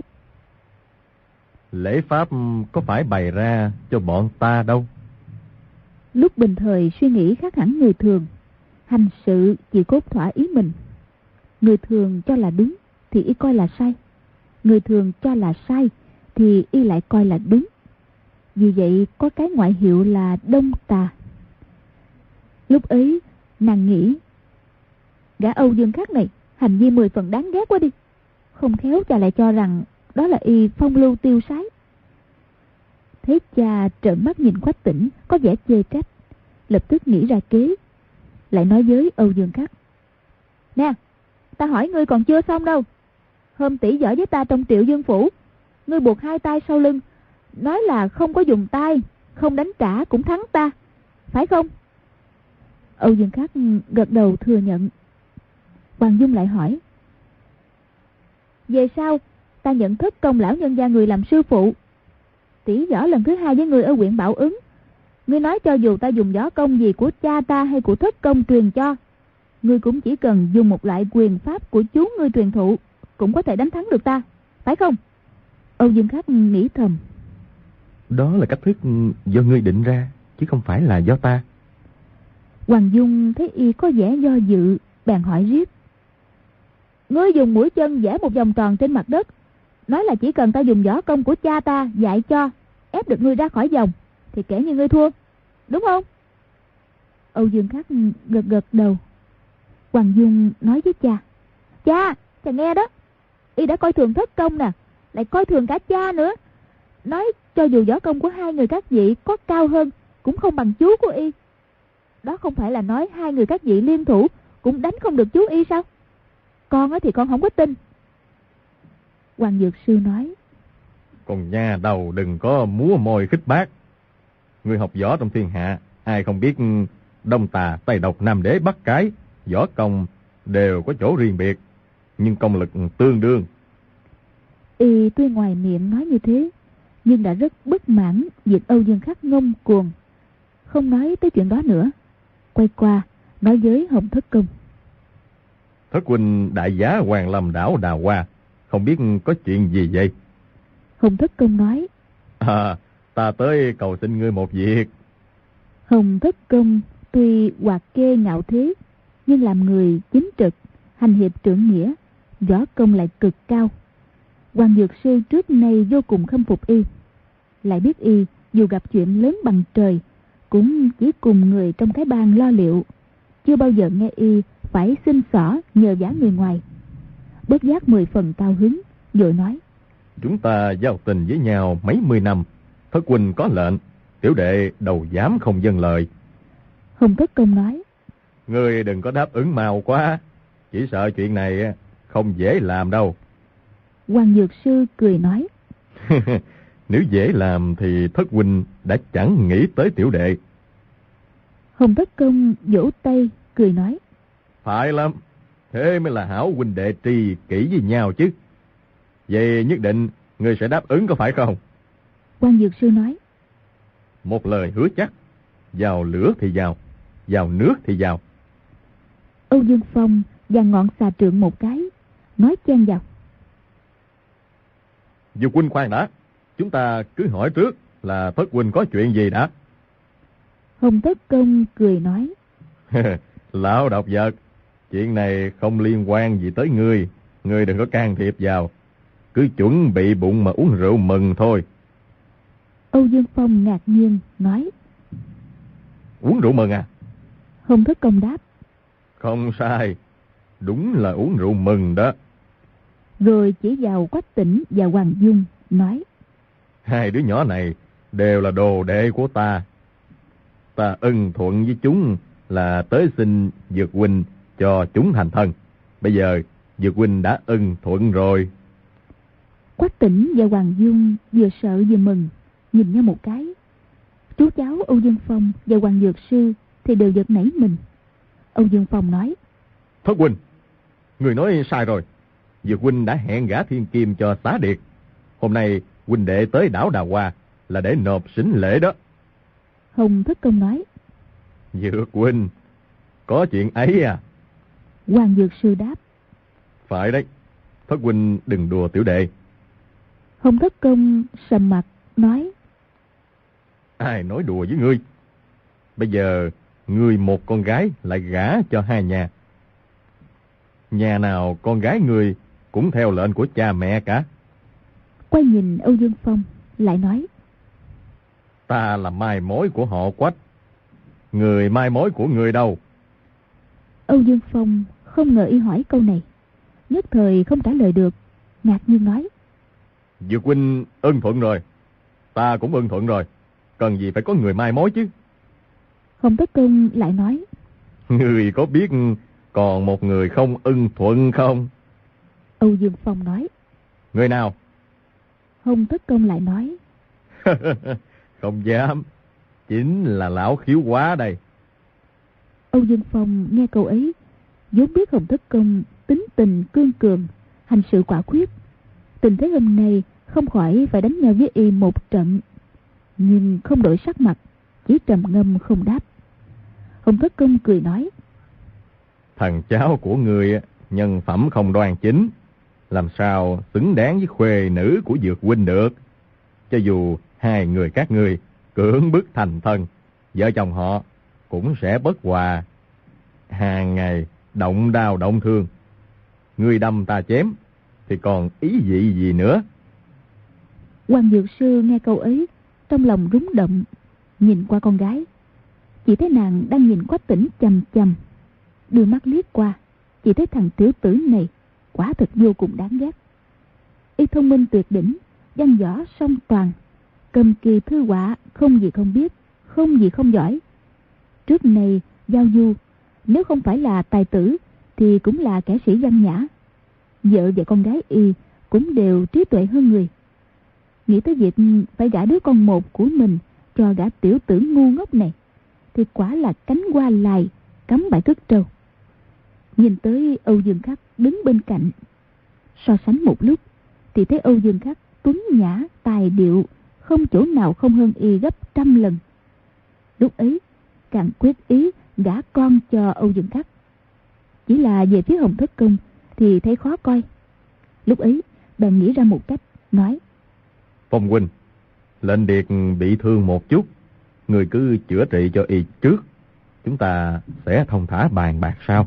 Lễ pháp có phải bày ra cho bọn ta đâu. Lúc bình thời suy nghĩ khác hẳn người thường, hành sự chỉ cốt thỏa ý mình. Người thường cho là đúng thì y coi là sai, người thường cho là sai thì y lại coi là đúng. Vì vậy có cái ngoại hiệu là đông tà. Lúc ấy nàng nghĩ, gã Âu Dương Khắc này hành vi 10 phần đáng ghét quá đi, không khéo cha lại cho rằng đó là y phong lưu tiêu sái. Thấy cha trợn mắt nhìn Quách Tỉnh có vẻ chê trách, lập tức nghĩ ra kế, lại nói với Âu Dương Khắc: Nè, ta hỏi ngươi còn chưa xong đâu. Hôm tỷ giỏi với ta trong Triệu Dương Phủ, ngươi buộc hai tay sau lưng, nói là không có dùng tay, không đánh trả cũng thắng ta, phải không? Âu Dương Khắc gật đầu thừa nhận. Hoàng Dung lại hỏi: Về sau ta nhận Thất Công lão nhân gia người làm sư phụ, tỷ võ lần thứ 2 với người ở huyện Bảo Ứng, ngươi nói cho dù ta dùng võ công gì của cha ta hay của Thất Công truyền cho, ngươi cũng chỉ cần dùng một loại quyền pháp của chú ngươi truyền thụ, cũng có thể đánh thắng được ta, phải không? Âu Dương Khắc nghĩ thầm: Đó là cách thức do ngươi định ra, chứ không phải là do ta. Hoàng Dung thấy y có vẻ do dự, bèn hỏi riết: Ngươi dùng mũi chân vẽ một vòng tròn trên mặt đất, nói là chỉ cần ta dùng võ công của cha ta dạy cho, ép được ngươi ra khỏi vòng, thì kể như ngươi thua, đúng không? Âu Dương Khắc gật gật đầu. Hoàng Dung nói với cha: Cha nghe đó, y đã coi thường Thất Công nè, lại coi thường cả cha nữa, nói cho dù võ công của hai người các vị có cao hơn cũng không bằng chú của y. Đó không phải là nói hai người các vị liên thủ cũng đánh không được chú y sao? Con thì con không có tin. Hoàng Dược Sư nói: Còn nha đầu đừng có múa môi khích bác. Người học võ trong thiên hạ, ai không biết Đông Tà, Tây Độc, Nam Đế, Bắc Cái, võ công đều có chỗ riêng biệt, nhưng công lực tương đương. Y tuy ngoài miệng nói như thế, nhưng đã rất bất mãn việc Âu Dương Khắc ngông cuồng, không nói tới chuyện đó nữa. Quay qua nói với Hồng Thất Công: Thất huynh đại giá Hoàng Lâm đảo Đào Hoa, không biết có chuyện gì vậy? Hồng Thất Công nói: Ta tới cầu xin ngươi một việc. Hồng Thất Công tuy hoạt kê ngạo thế, nhưng làm người chính trực, hành hiệp trưởng nghĩa, võ công lại cực cao. Hoàng Dược Sư trước nay vô cùng khâm phục y, lại biết y dù gặp chuyện lớn bằng trời cũng chỉ cùng người trong cái bang lo liệu, chưa bao giờ nghe y phải xin xỏ nhờ vả người ngoài. Bất giác 10 phần cao hứng, vội nói: Chúng ta giao tình với nhau mấy mươi năm, Thất huynh có lệnh, tiểu đệ đầu dám không dâng lời. Hồng Thất Công nói: Ngươi đừng có đáp ứng mau quá, chỉ sợ chuyện này không dễ làm đâu. Hoàng Dược Sư cười nói: Nếu dễ làm thì Thất huynh đã chẳng nghĩ tới tiểu đệ. Hồng Thất Công vỗ tay cười nói: Phải lắm, thế mới là hảo huynh đệ tri kỷ với nhau chứ. Vậy nhất định ngươi sẽ đáp ứng có phải không? Hoàng Dược Sư nói: Một lời hứa chắc, vào lửa thì vào nước thì vào. Âu Dương Phong và ngọn xà trượng một cái, nói chen vào: Dược huynh khoan đã, chúng ta cứ hỏi trước là Thất huynh có chuyện gì đã. Hồng Thất Công cười nói: Lão độc vật, chuyện này không liên quan gì tới ngươi, ngươi đừng có can thiệp vào, cứ chuẩn bị bụng mà uống rượu mừng thôi. Âu Dương Phong ngạc nhiên nói: Uống rượu mừng à? Hồng Thất Công đáp: Không sai, đúng là uống rượu mừng đó. Rồi chỉ vào Quách Tĩnh và Hoàng Dung nói: Hai đứa nhỏ này đều là đồ đệ của ta. Ta ưng thuận với chúng là tới xin Dược huynh cho chúng thành thân. Bây giờ Dược huynh đã ưng thuận rồi. Quách Tĩnh và Hoàng Dung vừa sợ vừa mừng, nhìn nhau một cái. Chú cháu Âu Dương Phong và Hoàng Dược Sư thì đều giật nảy mình. Âu Dương Phong nói: Thất huynh, người nói sai rồi. Dược huynh đã hẹn gả Thiên Kim cho Xá Điệt. Hôm nay huynh đệ tới đảo Đào Hoa là để nộp sính lễ đó. Hồng Thất Công nói: Dược huynh, có chuyện ấy à? Hoàng Dược Sư đáp: Phải đấy, Thất huynh đừng đùa tiểu đệ. Hồng Thất Công sầm mặt nói: Ai nói đùa với ngươi? Bây giờ ngươi một con gái lại gả cho hai nhà. Nhà nào con gái ngươi cũng theo lệnh của cha mẹ cả. Quay nhìn Âu Dương Phong lại nói: Ta là mai mối của họ Quách. Người mai mối của người đâu? Âu Dương Phong không ngờ y hỏi câu này, nhất thời không trả lời được, ngạc nhiên nói: Dược huynh ưng thuận rồi, ta cũng ưng thuận rồi, cần gì phải có người mai mối chứ. Hồng Tất Công lại nói: Người có biết còn một người không ưng thuận không? Âu Dương Phong nói: Người nào? Hồng Tất Công lại nói: Không dám, chính là lão Khiếu Quá đây. Âu Dương Phong nghe câu ấy, vốn biết Hồng Tất Công tính tình cương cường, hành sự quả quyết, tình thế hôm nay không khỏi phải đánh nhau với y một trận, nhưng không đổi sắc mặt, chỉ trầm ngâm không đáp. Hồng Tất Công cười nói: Thằng cháu của người nhân phẩm không đoan chính, làm sao xứng đáng với khuê nữ của Dược huynh được. Cho dù hai người các ngươi cưỡng bức thành thân, vợ chồng họ cũng sẽ bất hòa, hàng ngày động đau động thương. Ngươi đâm ta chém thì còn ý vị gì nữa? Hoàng Dược Sư nghe câu ấy, trong lòng rúng động, nhìn qua con gái, chỉ thấy nàng đang nhìn Quách Tĩnh chằm chằm, đưa mắt liếc qua, chỉ thấy thằng tiểu tử này quả thật vô cùng đáng ghét. Y thông minh tuyệt đỉnh, văn võ song toàn, cầm kỳ thư họa không gì không biết, không gì không giỏi. Trước nay giao du, nếu không phải là tài tử thì cũng là kẻ sĩ văn nhã. Vợ và con gái y cũng đều trí tuệ hơn người. Nghĩ tới việc phải gả đứa con một của mình cho gã tiểu tử ngu ngốc này thì quả là cánh hoa lài cắm bãi cất trâu. Nhìn tới Âu Dương Khắc đứng bên cạnh, so sánh một lúc thì thấy Âu Dương Khắc tuấn nhã tài điệu không chỗ nào không hơn y gấp 100 lần. Lúc ấy càng quyết ý gả con cho Âu Dương Khắc. Chỉ là về phía Hồng Thất Công thì thấy khó coi. Lúc ấy bèn nghĩ ra một cách, nói: Phong huynh, lệnh Điệt bị thương một chút, người cứ chữa trị cho y trước, chúng ta sẽ thông thả bàn bạc sau.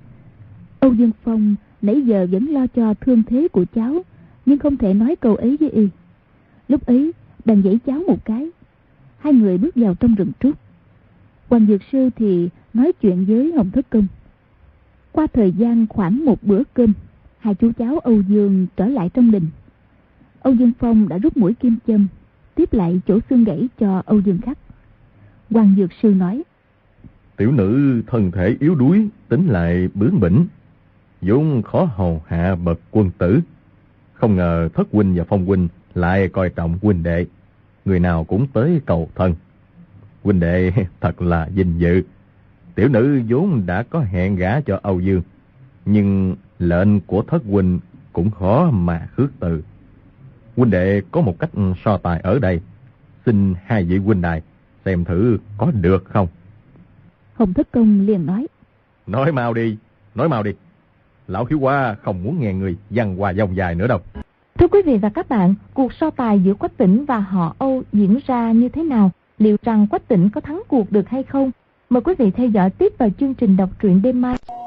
Âu Dương Phong nãy giờ vẫn lo cho thương thế của cháu, nhưng không thể nói câu ấy với y. Lúc ấy bèn giãy cháu một cái. Hai người bước vào trong rừng trúc. Hoàng Dược Sư thì nói chuyện với Hồng Thất Công. Qua thời gian khoảng một bữa cơm, hai chú cháu Âu Dương trở lại trong đình. Âu Dương Phong đã rút mũi kim châm tiếp lại chỗ xương gãy cho Âu Dương Khắc. Hoàng Dược Sư nói: Tiểu nữ thân thể yếu đuối, tính lại bướng bỉnh, vốn khó hầu hạ bậc quân tử. Không ngờ Thất huynh và Phong huynh lại coi trọng huynh đệ, người nào cũng tới cầu thân. Huynh đệ thật là vinh dự. Tiểu nữ vốn đã có hẹn gả cho Âu Dương, nhưng lệnh của Thất huynh cũng khó mà khước từ. Huynh đệ có một cách so tài ở đây, xin hai vị huynh đài xem thử có được không. Hồng Thất Công liền nói: Nói mau đi, nói mau đi. Lão Hiếu Hoa không muốn nghe người văn hoa dòng dài nữa đâu. Thưa quý vị và các bạn, cuộc so tài giữa Quách Tĩnh và họ Âu diễn ra như thế nào? Liệu rằng Quách Tĩnh có thắng cuộc được hay không? Mời quý vị theo dõi tiếp vào chương trình đọc truyện đêm mai.